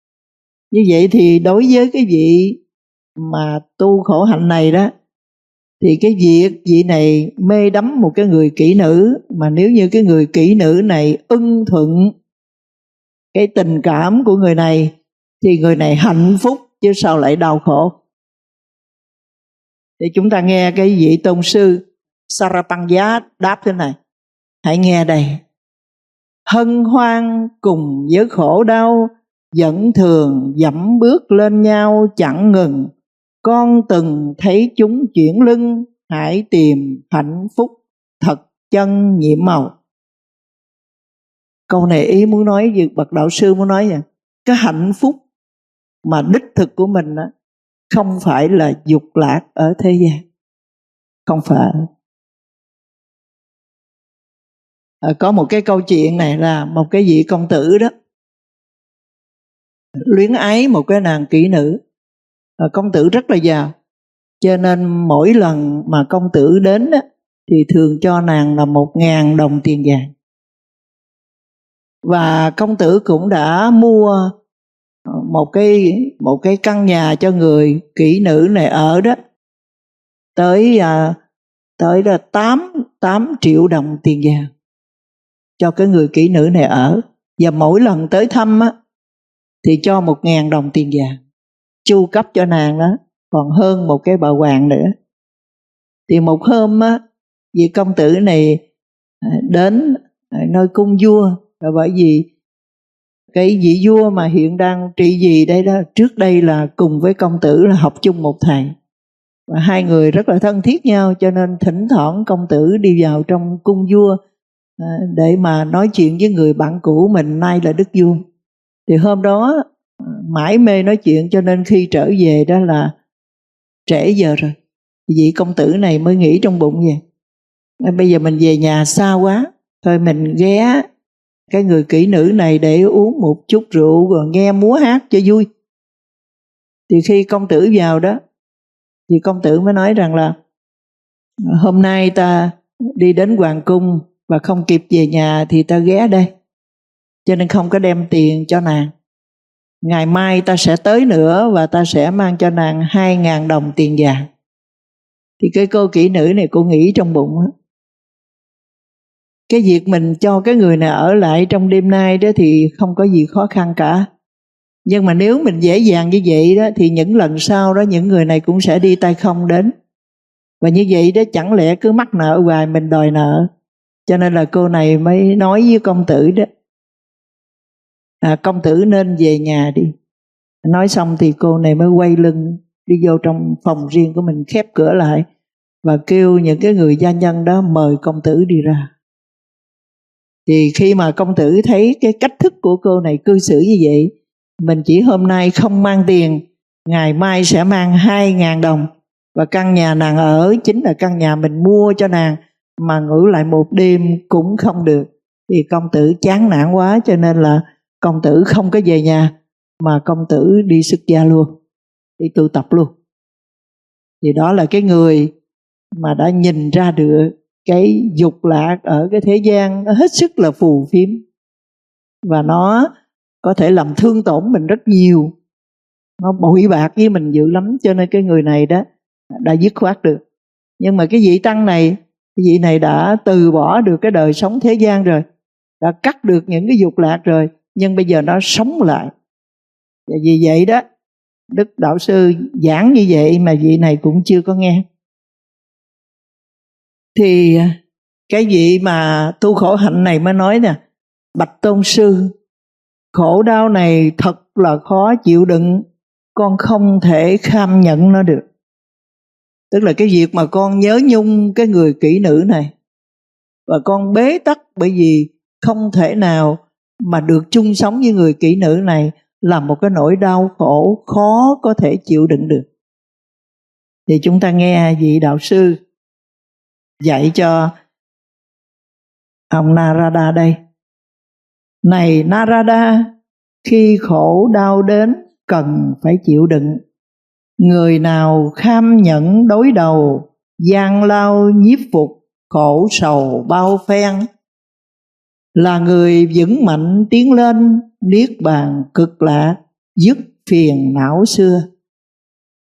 A: Như vậy thì đối với cái vị mà tu khổ hạnh này đó, Thì cái việc vị này mê đắm một cái người kỹ nữ, mà nếu như cái người kỹ nữ này ưng thuận cái tình cảm của người này thì người này hạnh phúc chứ sao lại đau khổ. Thì chúng ta nghe cái vị tôn sư Sarapanya đáp thế này, hãy nghe đây. Hân hoan cùng với khổ đau, vẫn thường dẫm bước lên nhau chẳng ngừng. Con từng thấy chúng chuyển lưng, hãy tìm hạnh phúc thật chân nhiệm màu. Câu này ý muốn nói gì? Bậc đạo sư muốn nói vậy. Cái hạnh phúc mà đích thực của mình đó, không phải là dục lạc ở thế gian. Không phải. À, có một cái câu chuyện này là một cái vị công tử đó luyến ái một cái nàng kỹ nữ. À, công tử rất là giàu, cho nên mỗi lần mà công tử đến đó, thì thường cho nàng là một ngàn đồng tiền vàng. Và công tử cũng đã mua một cái một cái căn nhà cho người kỹ nữ này ở đó, tới à, tới là tám tám triệu đồng tiền vàng cho cái người kỹ nữ này ở. Và mỗi lần tới thăm á, thì cho một ngàn đồng tiền vàng chu cấp cho nàng đó, còn hơn một cái bà hoàng nữa. Thì một hôm á, vị công tử này đến nơi cung vua, là bởi vì cái vị vua mà hiện đang trị vì đây đó, trước đây là cùng với công tử là học chung một thầy, và hai người rất là thân thiết nhau, cho nên thỉnh thoảng công tử đi vào trong cung vua để mà nói chuyện với người bạn cũ mình, nay là đức vua. Thì hôm đó mãi mê nói chuyện, cho nên khi trở về đó là trễ giờ rồi. Vị công tử này mới nghĩ trong bụng vậy, bây giờ mình về nhà xa quá, thôi mình ghé cái người kỹ nữ này để uống một chút rượu rồi nghe múa hát cho vui. Thì khi công tử vào đó, thì công tử mới nói rằng là hôm nay ta đi đến hoàng cung và không kịp về nhà thì ta ghé đây, cho nên không có đem tiền cho nàng. Ngày mai ta sẽ tới nữa và ta sẽ mang cho nàng hai ngàn đồng tiền vàng. Thì cái cô kỹ nữ này cô nghĩ trong bụng á, cái việc mình cho cái người này ở lại trong đêm nay đó thì không có gì khó khăn cả. Nhưng mà nếu mình dễ dàng như vậy đó, thì những lần sau đó những người này cũng sẽ đi tay không đến. Và như vậy đó, chẳng lẽ cứ mắc nợ hoài mình đòi nợ. Cho nên là cô này mới nói với công tử đó, à, công tử nên về nhà đi. Nói xong thì cô này mới quay lưng đi vô trong phòng riêng của mình, khép cửa lại và kêu những cái người gia nhân đó mời công tử đi ra. Thì khi mà công tử thấy cái cách thức của cô này cư xử như vậy, mình chỉ hôm nay không mang tiền, ngày mai sẽ mang hai ngàn đồng, và căn nhà nàng ở chính là căn nhà mình mua cho nàng, mà ngủ lại một đêm cũng không được. Thì công tử chán nản quá, cho nên là công tử không có về nhà, mà công tử đi xuất gia luôn, đi tu tập luôn. Thì đó là cái người mà đã nhìn ra được cái dục lạc ở cái thế gian nó hết sức là phù phiếm, và nó có thể làm thương tổn mình rất nhiều, nó bội bạc với mình dữ lắm. Cho nên cái người này đó đã dứt khoát được. Nhưng mà cái vị tăng này, cái vị này đã từ bỏ được cái đời sống thế gian rồi, đã cắt được những cái dục lạc rồi, nhưng bây giờ nó sống lại. Và vì vậy đó, Đức Đạo Sư giảng như vậy mà vị này cũng chưa có nghe. Thì cái vị mà tu khổ hạnh này mới nói nè, bạch tôn sư, khổ đau này thật là khó chịu đựng, con không thể kham nhận nó được. Tức là cái việc mà con nhớ nhung cái người kỹ nữ này, và con bế tắc bởi vì không thể nào mà được chung sống với người kỹ nữ này, là một cái nỗi đau khổ khó có thể chịu đựng được. Thì chúng ta nghe vị đạo sư dạy cho ông Narada đây. Này Narada, khi khổ đau đến cần phải chịu đựng. Người nào kham nhẫn đối đầu, gian lao nhiếp phục, khổ sầu bao phen, là người vững mạnh tiến lên, niết bàn cực lạc, dứt phiền não xưa.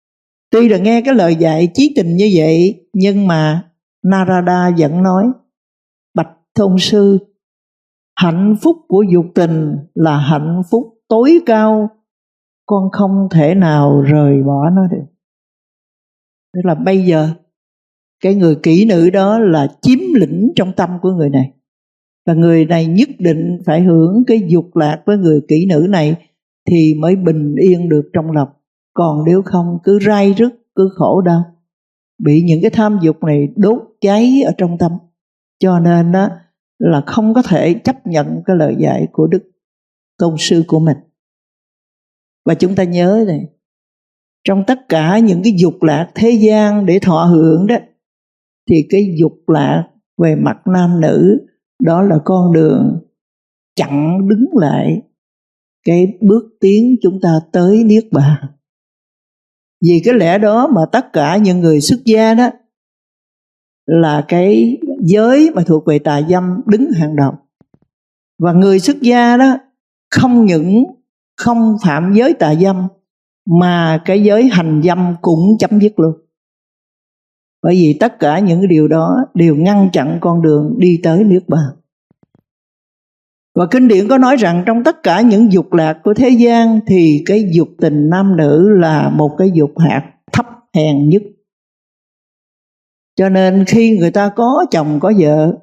A: Tuy là nghe cái lời dạy chí tình như vậy, nhưng mà Narada vẫn nói: bạch tôn sư, hạnh phúc của dục tình là hạnh phúc tối cao, con không thể nào rời bỏ nó được. Tức là bây giờ cái người kỹ nữ đó là chiếm lĩnh trong tâm của người này, và người này nhất định phải hưởng cái dục lạc với người kỹ nữ này thì mới bình yên được trong lòng. Còn nếu không cứ rai rứt, cứ khổ đau, bị những cái tham dục này đốt cháy ở trong tâm. Cho nên đó là không có thể chấp nhận cái lời dạy của Đức Tôn sư của mình. Và chúng ta nhớ này, trong tất cả những cái dục lạc thế gian để thọ hưởng đó, thì cái dục lạc về mặt nam nữ đó là con đường chặn đứng lại cái bước tiến chúng ta tới niết bàn. Vì cái lẽ đó mà tất cả những người xuất gia đó là cái giới mà thuộc về tà dâm đứng hàng đầu. Và người xuất gia đó không những không phạm giới tà dâm mà cái giới hành dâm cũng chấm dứt luôn. Bởi vì tất cả những cái điều đó đều ngăn chặn con đường đi tới niết bàn. Và kinh điển có nói rằng trong tất cả những dục lạc của thế gian thì cái dục tình nam nữ là một cái dục hạt thấp hèn nhất. Cho nên khi người ta có chồng có vợ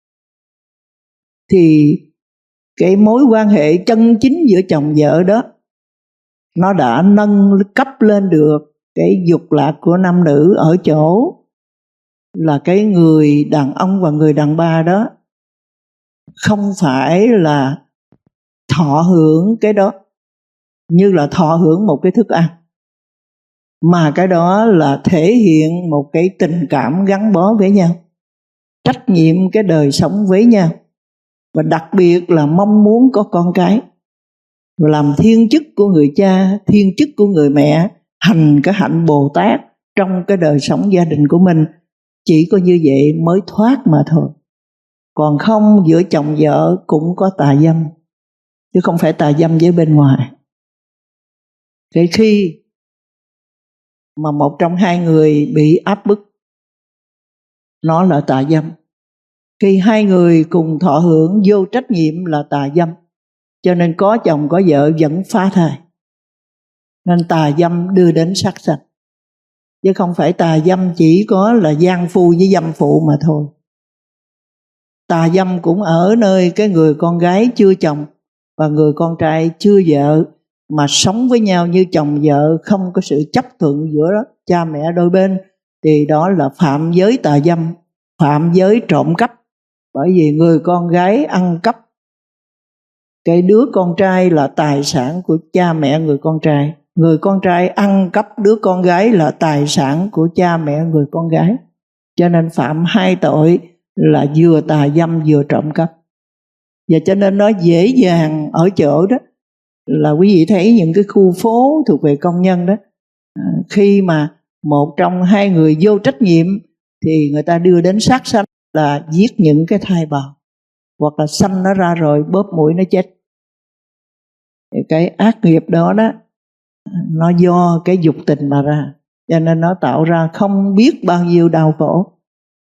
A: thì cái mối quan hệ chân chính giữa chồng vợ đó nó đã nâng cấp lên được cái dục lạc của nam nữ ở chỗ là cái người đàn ông và người đàn bà đó không phải là thọ hưởng cái đó như là thọ hưởng một cái thức ăn, mà cái đó là thể hiện một cái tình cảm gắn bó với nhau, trách nhiệm cái đời sống với nhau, và đặc biệt là mong muốn có con cái, làm thiên chức của người cha, thiên chức của người mẹ, hành cái hạnh Bồ Tát trong cái đời sống gia đình của mình. Chỉ có như vậy mới thoát mà thôi. Còn không, giữa chồng vợ cũng có tà dâm, chứ không phải tà dâm với bên ngoài. Cái khi mà một trong hai người bị áp bức, nó là tà dâm. Khi hai người cùng thọ hưởng vô trách nhiệm là tà dâm. Cho nên có chồng có vợ vẫn phá thai. Nên tà dâm đưa đến sát sanh. Chứ không phải tà dâm chỉ có là gian phu với dâm phụ mà thôi. Tà dâm cũng ở nơi cái người con gái chưa chồng và người con trai chưa vợ mà sống với nhau như chồng vợ, không có sự chấp thuận giữa đó, cha mẹ đôi bên, thì đó là phạm giới tà dâm, phạm giới trộm cắp. Bởi vì người con gái ăn cắp cái đứa con trai là tài sản của cha mẹ người con trai, người con trai ăn cắp đứa con gái là tài sản của cha mẹ người con gái. Cho nên phạm hai tội là vừa tà dâm vừa trộm cắp. Và cho nên nó dễ dàng ở chỗ đó là quý vị thấy những cái khu phố thuộc về công nhân đó, khi mà một trong hai người vô trách nhiệm thì người ta đưa đến sát sanh là giết những cái thai bào, hoặc là sanh nó ra rồi bóp mũi nó chết. Thì cái ác nghiệp đó đó nó do cái dục tình mà ra, cho nên nó tạo ra không biết bao nhiêu đau khổ.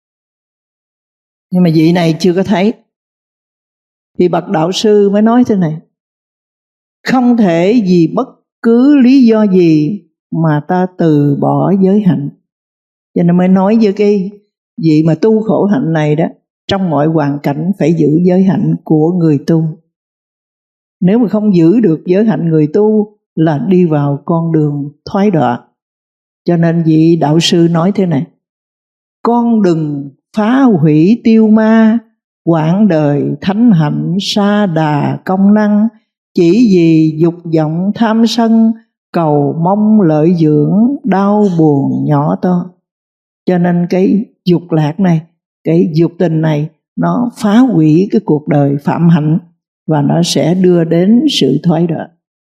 A: Nhưng mà vị này chưa có thấy, thì bậc đạo sư mới nói thế này: không thể vì bất cứ lý do gì mà ta từ bỏ giới hạnh. Cho nên mới nói với cái vị mà tu khổ hạnh này đó, trong mọi hoàn cảnh phải giữ giới hạnh của người tu. Nếu mà không giữ được giới hạnh người tu là đi vào con đường thoái đọa. Cho nên vị đạo sư nói thế này: con đừng phá hủy tiêu ma, quãng đời thánh hạnh sa đà công năng, chỉ vì dục vọng tham sân, cầu mong lợi dưỡng, đau buồn nhỏ to. Cho nên cái dục lạc này, cái dục tình này, nó phá hủy cái cuộc đời phạm hạnh và nó sẽ đưa đến sự thoái đọa.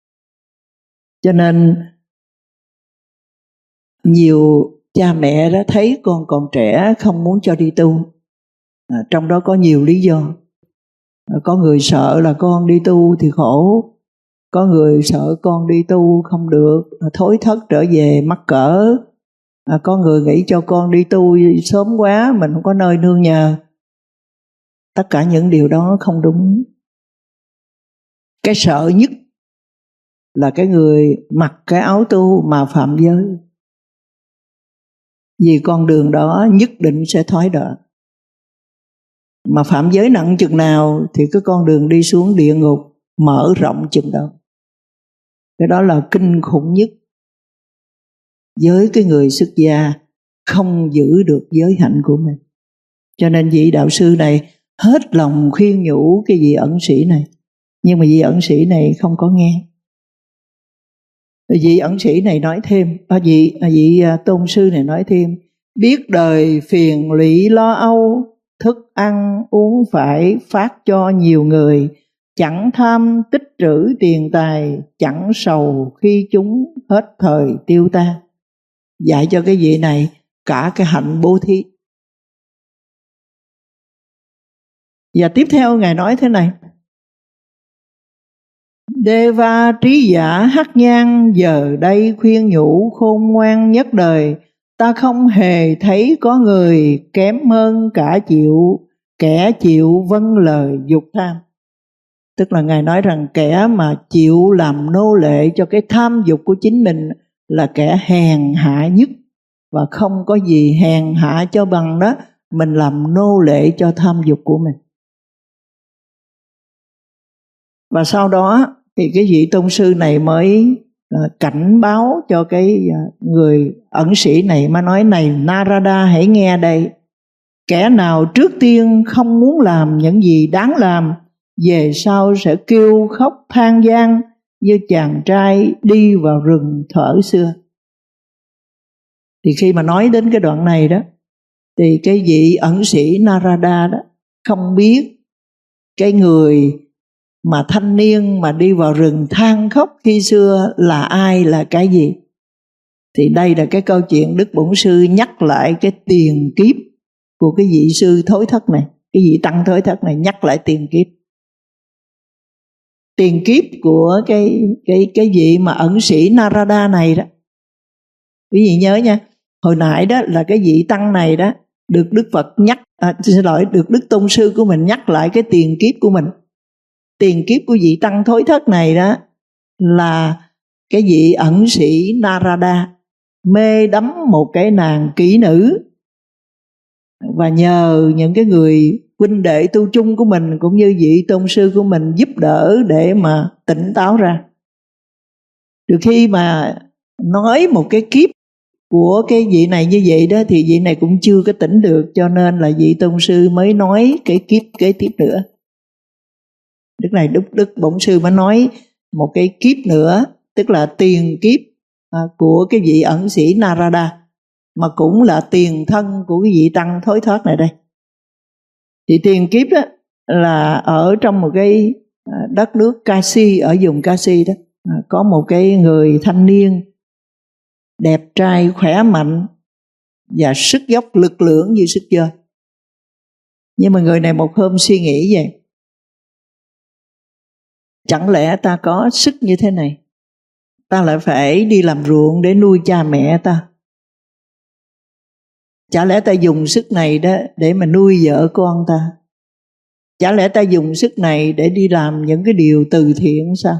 A: Cho nên nhiều cha mẹ đã thấy con còn trẻ không muốn cho đi tu, à, trong đó có nhiều lý do. À, có người sợ là con đi tu thì khổ, có người sợ con đi tu không được, thối thất trở về mắc cỡ, à, có người nghĩ cho con đi tu sớm quá, mình không có nơi nương nhờ. Tất cả những điều đó không đúng. Cái sợ nhất là cái người mặc cái áo tu mà phạm giới, vì con đường đó nhất định sẽ thoái đọa. Mà phạm giới nặng chừng nào thì cái con đường đi xuống địa ngục mở rộng chừng đó. Cái đó là kinh khủng nhất với cái người xuất gia không giữ được giới hạnh của mình. Cho nên vị đạo sư này hết lòng khuyên nhủ cái vị ẩn sĩ này, nhưng mà vị ẩn sĩ này không có nghe. Vị ẩn sĩ này nói thêm, à, vị, à, vị tôn sư này nói thêm, biết đời phiền lụy lo âu, thức ăn uống phải phát cho nhiều người, chẳng tham tích trữ tiền tài, chẳng sầu khi chúng hết thời tiêu tan. Dạy cho cái vị này cả cái hạnh bố thí. Và tiếp theo Ngài nói thế này: Deva trí giả hắc nhang giờ đây khuyên nhủ khôn ngoan nhất đời, ta không hề thấy có người kém hơn cả chịu kẻ chịu vâng lời dục tham. Tức là Ngài nói rằng kẻ mà chịu làm nô lệ cho cái tham dục của chính mình là kẻ hèn hạ nhất, và không có gì hèn hạ cho bằng đó mình làm nô lệ cho tham dục của mình. Và sau đó thì cái vị tôn sư này mới uh, cảnh báo cho cái uh, người ẩn sĩ này, mà nói: này Narada, hãy nghe đây. Kẻ nào trước tiên không muốn làm những gì đáng làm, về sau sẽ kêu khóc than van như chàng trai đi vào rừng thuở xưa. Thì khi mà nói đến cái đoạn này đó, thì cái vị ẩn sĩ Narada đó không biết cái người mà thanh niên mà đi vào rừng than khóc khi xưa là ai, là cái gì. Thì đây là cái câu chuyện Đức Bổn Sư nhắc lại cái tiền kiếp của cái vị sư thối thất này, cái vị tăng thối thất này nhắc lại tiền kiếp. Tiền kiếp của cái cái cái vị mà ẩn sĩ Narada này đó. Quý vị nhớ nha, hồi nãy đó là cái vị tăng này đó được Đức Phật nhắc, à, xin lỗi, được Đức Tôn sư của mình nhắc lại cái tiền kiếp của mình. Tiền kiếp của vị tăng thối thất này đó là cái vị ẩn sĩ Narada mê đắm một cái nàng kỹ nữ, và nhờ những cái người huynh đệ tu chung của mình cũng như vị tôn sư của mình giúp đỡ để mà tỉnh táo ra. Từ khi mà nói một cái kiếp của cái vị này như vậy đó thì vị này cũng chưa có tỉnh được, cho nên là vị tôn sư mới nói cái kiếp kế tiếp nữa. Đức này Đức, Đức Bổn Sư mới nói một cái kiếp nữa, tức là tiền kiếp à, của cái vị ẩn sĩ Narada, mà cũng là tiền thân của cái vị tăng thối thoát này đây. Thì tiền kiếp đó là ở trong một cái đất nước Kashi, ở vùng Kashi đó, à, có một cái người thanh niên đẹp trai, khỏe mạnh và sức dốc lực lưỡng như sức chơi. Nhưng mà người này một hôm suy nghĩ vậy: chẳng lẽ ta có sức như thế này, ta lại phải đi làm ruộng để nuôi cha mẹ ta? Chả lẽ ta dùng sức này đó để mà nuôi vợ con ta? Chả lẽ ta dùng sức này để đi làm những cái điều từ thiện sao?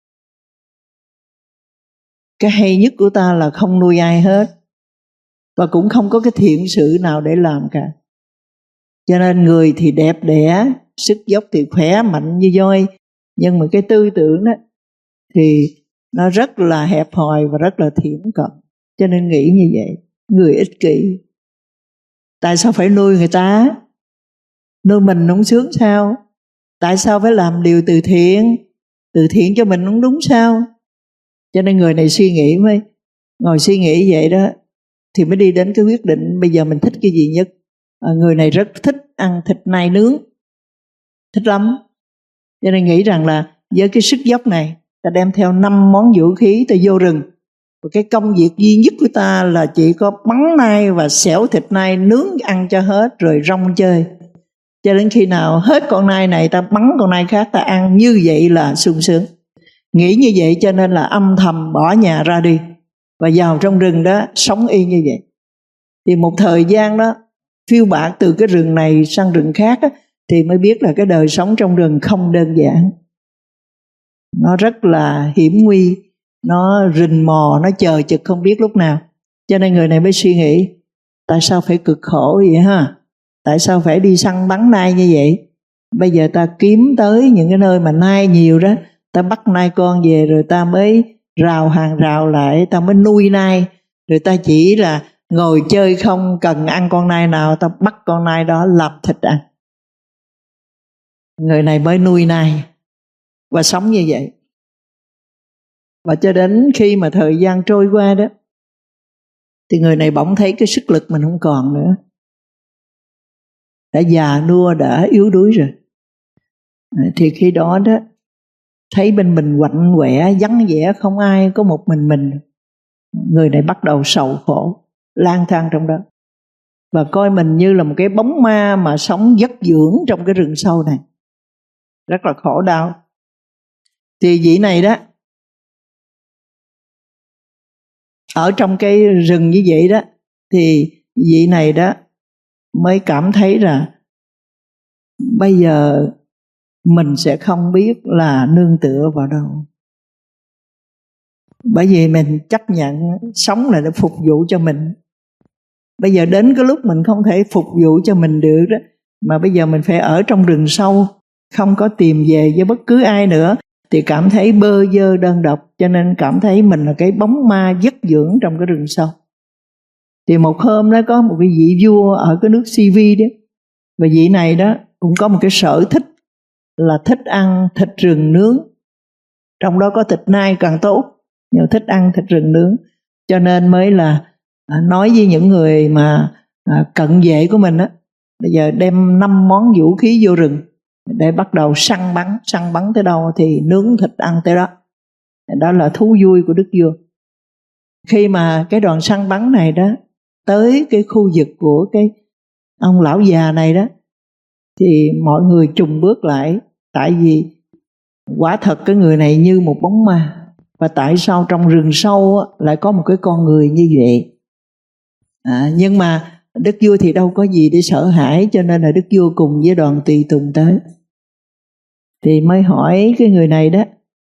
A: Cái hay nhất của ta là không nuôi ai hết, và cũng không có cái thiện sự nào để làm cả. Cho nên người thì đẹp đẽ, sức dốc thì khỏe mạnh như voi, nhưng mà cái tư tưởng đó thì nó rất là hẹp hòi và rất là thiển cận. Cho nên nghĩ như vậy, người ích kỷ. Tại sao phải nuôi người ta? Nuôi mình không sướng sao? Tại sao phải làm điều từ thiện? Từ thiện cho mình không đúng sao? Cho nên người này suy nghĩ, mới ngồi suy nghĩ vậy đó, thì mới đi đến cái quyết định bây giờ mình thích cái gì nhất. À, người này rất thích ăn thịt nai nướng, thích lắm. Cho nên nghĩ rằng là với cái sức dốc này, ta đem theo năm món vũ khí, ta vô rừng. Và cái công việc duy nhất của ta là chỉ có bắn nai và xẻo thịt nai nướng ăn cho hết, rồi rong chơi. Cho đến khi nào hết con nai này, ta bắn con nai khác ta ăn, như vậy là sung sướng. Nghĩ như vậy cho nên là âm thầm bỏ nhà ra đi, và vào trong rừng đó sống y như vậy. Thì một thời gian đó phiêu bạt từ cái rừng này sang rừng khác á, thì mới biết là cái đời sống trong rừng không đơn giản. Nó rất là hiểm nguy, nó rình mò, nó chờ chực không biết lúc nào. Cho nên người này mới suy nghĩ, tại sao phải cực khổ vậy ha? Tại sao phải đi săn bắn nai như vậy? Bây giờ ta kiếm tới những cái nơi mà nai nhiều đó, ta bắt nai con về rồi ta mới rào hàng rào lại, ta mới nuôi nai. Rồi ta chỉ là ngồi chơi không cần ăn con nai nào, ta bắt con nai đó làm thịt ăn. Người này mới nuôi nai và sống như vậy. Và cho đến khi mà thời gian trôi qua đó, thì người này bỗng thấy cái sức lực mình không còn nữa. Đã già nua, đã yếu đuối rồi. Thì khi đó đó, thấy bên mình quạnh quẻ, vắng vẻ, không ai, có một mình mình. Người này bắt đầu sầu khổ, lang thang trong đó. Và coi mình như là một cái bóng ma mà sống vất dưỡng trong cái rừng sâu này. Rất là khổ đau. Thì vị này đó, ở trong cái rừng như vậy đó, thì vị này đó mới cảm thấy là bây giờ mình sẽ không biết là nương tựa vào đâu. Bởi vì mình chấp nhận sống là để phục vụ cho mình. Bây giờ đến cái lúc mình không thể phục vụ cho mình được đó, mà bây giờ mình phải ở trong rừng sâu, không có tìm về với bất cứ ai nữa, thì cảm thấy bơ vơ đơn độc, cho nên cảm thấy mình là cái bóng ma vất dưỡng trong cái rừng sâu. Thì một hôm đó có một cái vị vua ở cái nước Si Vi đó, và vị này đó cũng có một cái sở thích là thích ăn thịt rừng nướng. Trong đó có thịt nai càng tốt, nhưng thích ăn thịt rừng nướng. Cho nên mới là nói với những người mà cận vệ của mình á, bây giờ đem năm món vũ khí vô rừng để bắt đầu săn bắn. Săn bắn tới đâu thì nướng thịt ăn tới đó. Đó là thú vui của đức vua. Khi mà cái đoàn săn bắn này đó tới cái khu vực của cái ông lão già này đó, thì mọi người trùng bước lại. Tại vì quả thật cái người này như một bóng ma. Và tại sao trong rừng sâu lại có một cái con người như vậy? À, nhưng mà đức vua thì đâu có gì để sợ hãi, cho nên là đức vua cùng với đoàn tùy tùng tới. Thì mới hỏi cái người này đó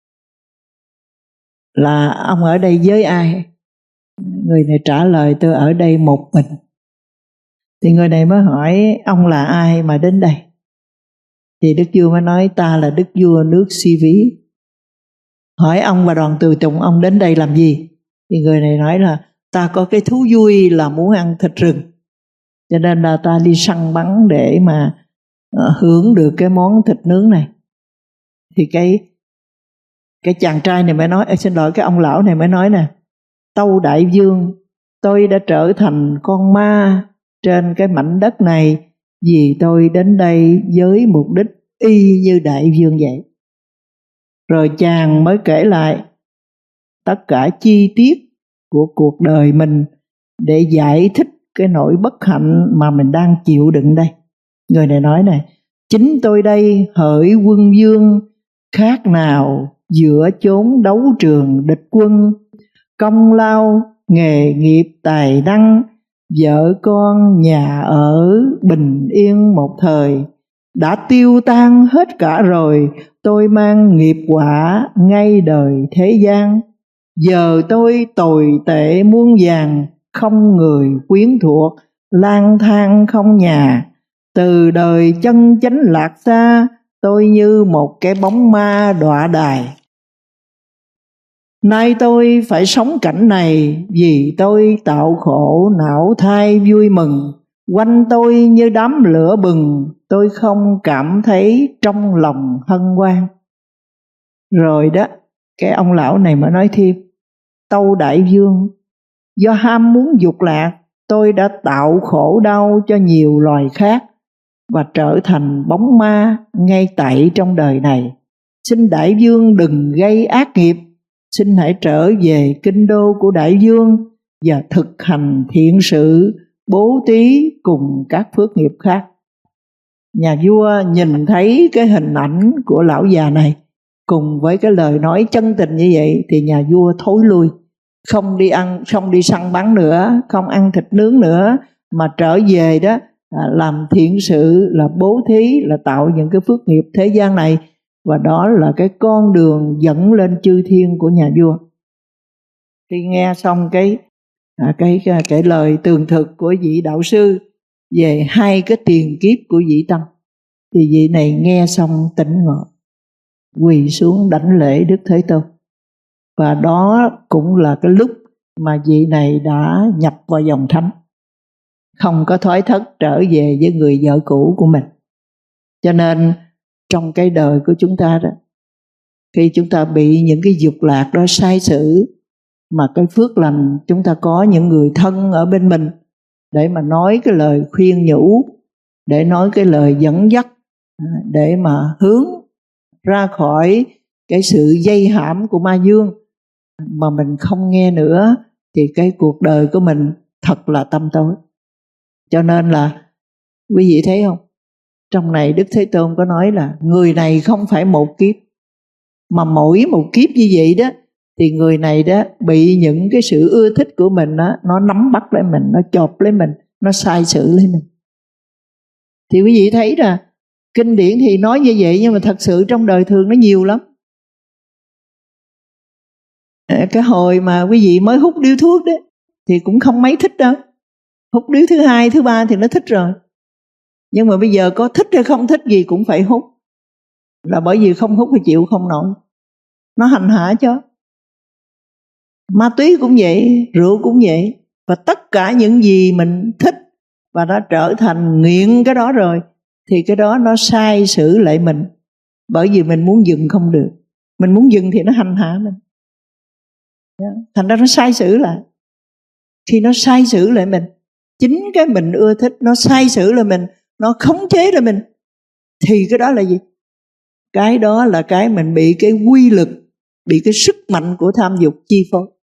A: là ông ở đây với ai? Người này trả lời tôi ở đây một mình. Thì người này mới hỏi ông là ai mà đến đây? Thì đức vua mới nói ta là đức vua nước Si Ví. Hỏi ông và đoàn tùy tùng ông đến đây làm gì? Thì người này nói là ta có cái thú vui là muốn ăn thịt rừng, cho nên là ta đi săn bắn để mà uh, hưởng được cái món thịt nướng này. Thì cái cái chàng trai này mới nói, xin lỗi cái ông lão này mới nói nè, tâu đại vương, tôi đã trở thành con ma trên cái mảnh đất này vì tôi đến đây với mục đích y như đại vương vậy. Rồi chàng mới kể lại tất cả chi tiết của cuộc đời mình để giải thích cái nỗi bất hạnh mà mình đang chịu đựng đây. Người này nói này, chính tôi đây hỡi quân vương, khác nào giữa chốn đấu trường địch quân, công lao, nghề nghiệp, tài năng, vợ con, nhà ở bình yên một thời đã tiêu tan hết cả rồi. Tôi mang nghiệp quả ngay đời thế gian, giờ tôi tồi tệ muôn vàn, không người quyến thuộc, lang thang không nhà. Từ đời chân chánh lạc xa, tôi như một cái bóng ma đọa đài. Nay tôi phải sống cảnh này vì tôi tạo khổ não thai vui mừng. Quanh tôi như đám lửa bừng, tôi không cảm thấy trong lòng hân hoan. Rồi đó, cái ông lão này mới nói thêm, tâu đại vương, do ham muốn dục lạc, tôi đã tạo khổ đau cho nhiều loài khác và trở thành bóng ma ngay tại trong đời này. Xin đại vương đừng gây ác nghiệp, xin hãy trở về kinh đô của đại vương và thực hành thiện sự, bố thí cùng các phước nghiệp khác. Nhà vua nhìn thấy cái hình ảnh của lão già này cùng với cái lời nói chân tình như vậy thì nhà vua thối lui. không đi ăn, không đi săn bắn nữa, không ăn thịt nướng nữa, mà trở về đó à, làm thiện sự, là bố thí, là tạo những cái phước nghiệp thế gian này, và đó là cái con đường dẫn lên chư thiên của nhà vua. Khi nghe xong cái à, cái, cái cái lời tường thực của vị đạo sư về hai cái tiền kiếp của vị tăng, thì vị này nghe xong tỉnh ngộ, quỳ xuống đảnh lễ Đức Thế Tôn. Và đó cũng là cái lúc mà vị này đã nhập vào dòng thánh, không có thoái thất trở về với người vợ cũ của mình. Cho nên trong cái đời của chúng ta đó, khi chúng ta bị những cái dục lạc đó sai sử, mà cái phước lành chúng ta có những người thân ở bên mình để mà nói cái lời khuyên nhủ, để nói cái lời dẫn dắt, để mà hướng ra khỏi cái sự dây hãm của ma dương, mà mình không nghe nữa, thì cái cuộc đời của mình thật là tăm tối. Cho nên là quý vị thấy không, trong này Đức Thế Tôn có nói là người này không phải một kiếp, mà mỗi một kiếp như vậy đó, thì người này đó bị những cái sự ưa thích của mình đó, nó nắm bắt lấy mình, nó chộp lấy mình, nó sai sử lấy mình. Thì quý vị thấy là kinh điển thì nói như vậy, nhưng mà thật sự trong đời thường nó nhiều lắm. Cái hồi mà quý vị mới hút điếu thuốc đấy thì cũng không mấy thích đâu. Hút điếu thứ hai, thứ ba thì nó thích rồi. Nhưng mà bây giờ có thích hay không thích gì cũng phải hút, là bởi vì không hút thì chịu không nổi, nó hành hạ cho. Ma túy cũng vậy, rượu cũng vậy. Và tất cả những gì mình thích và nó trở thành nghiện cái đó rồi, thì cái đó nó sai sử lại mình. Bởi vì mình muốn dừng không được, mình muốn dừng thì nó hành hạ mình, thành ra nó sai sử lại. Khi nó sai sử lại mình, chính cái mình ưa thích nó sai sử lại mình, nó khống chế lại mình, thì cái đó là gì? Cái đó là cái mình bị cái quy lực, bị cái sức mạnh của tham dục chi phối.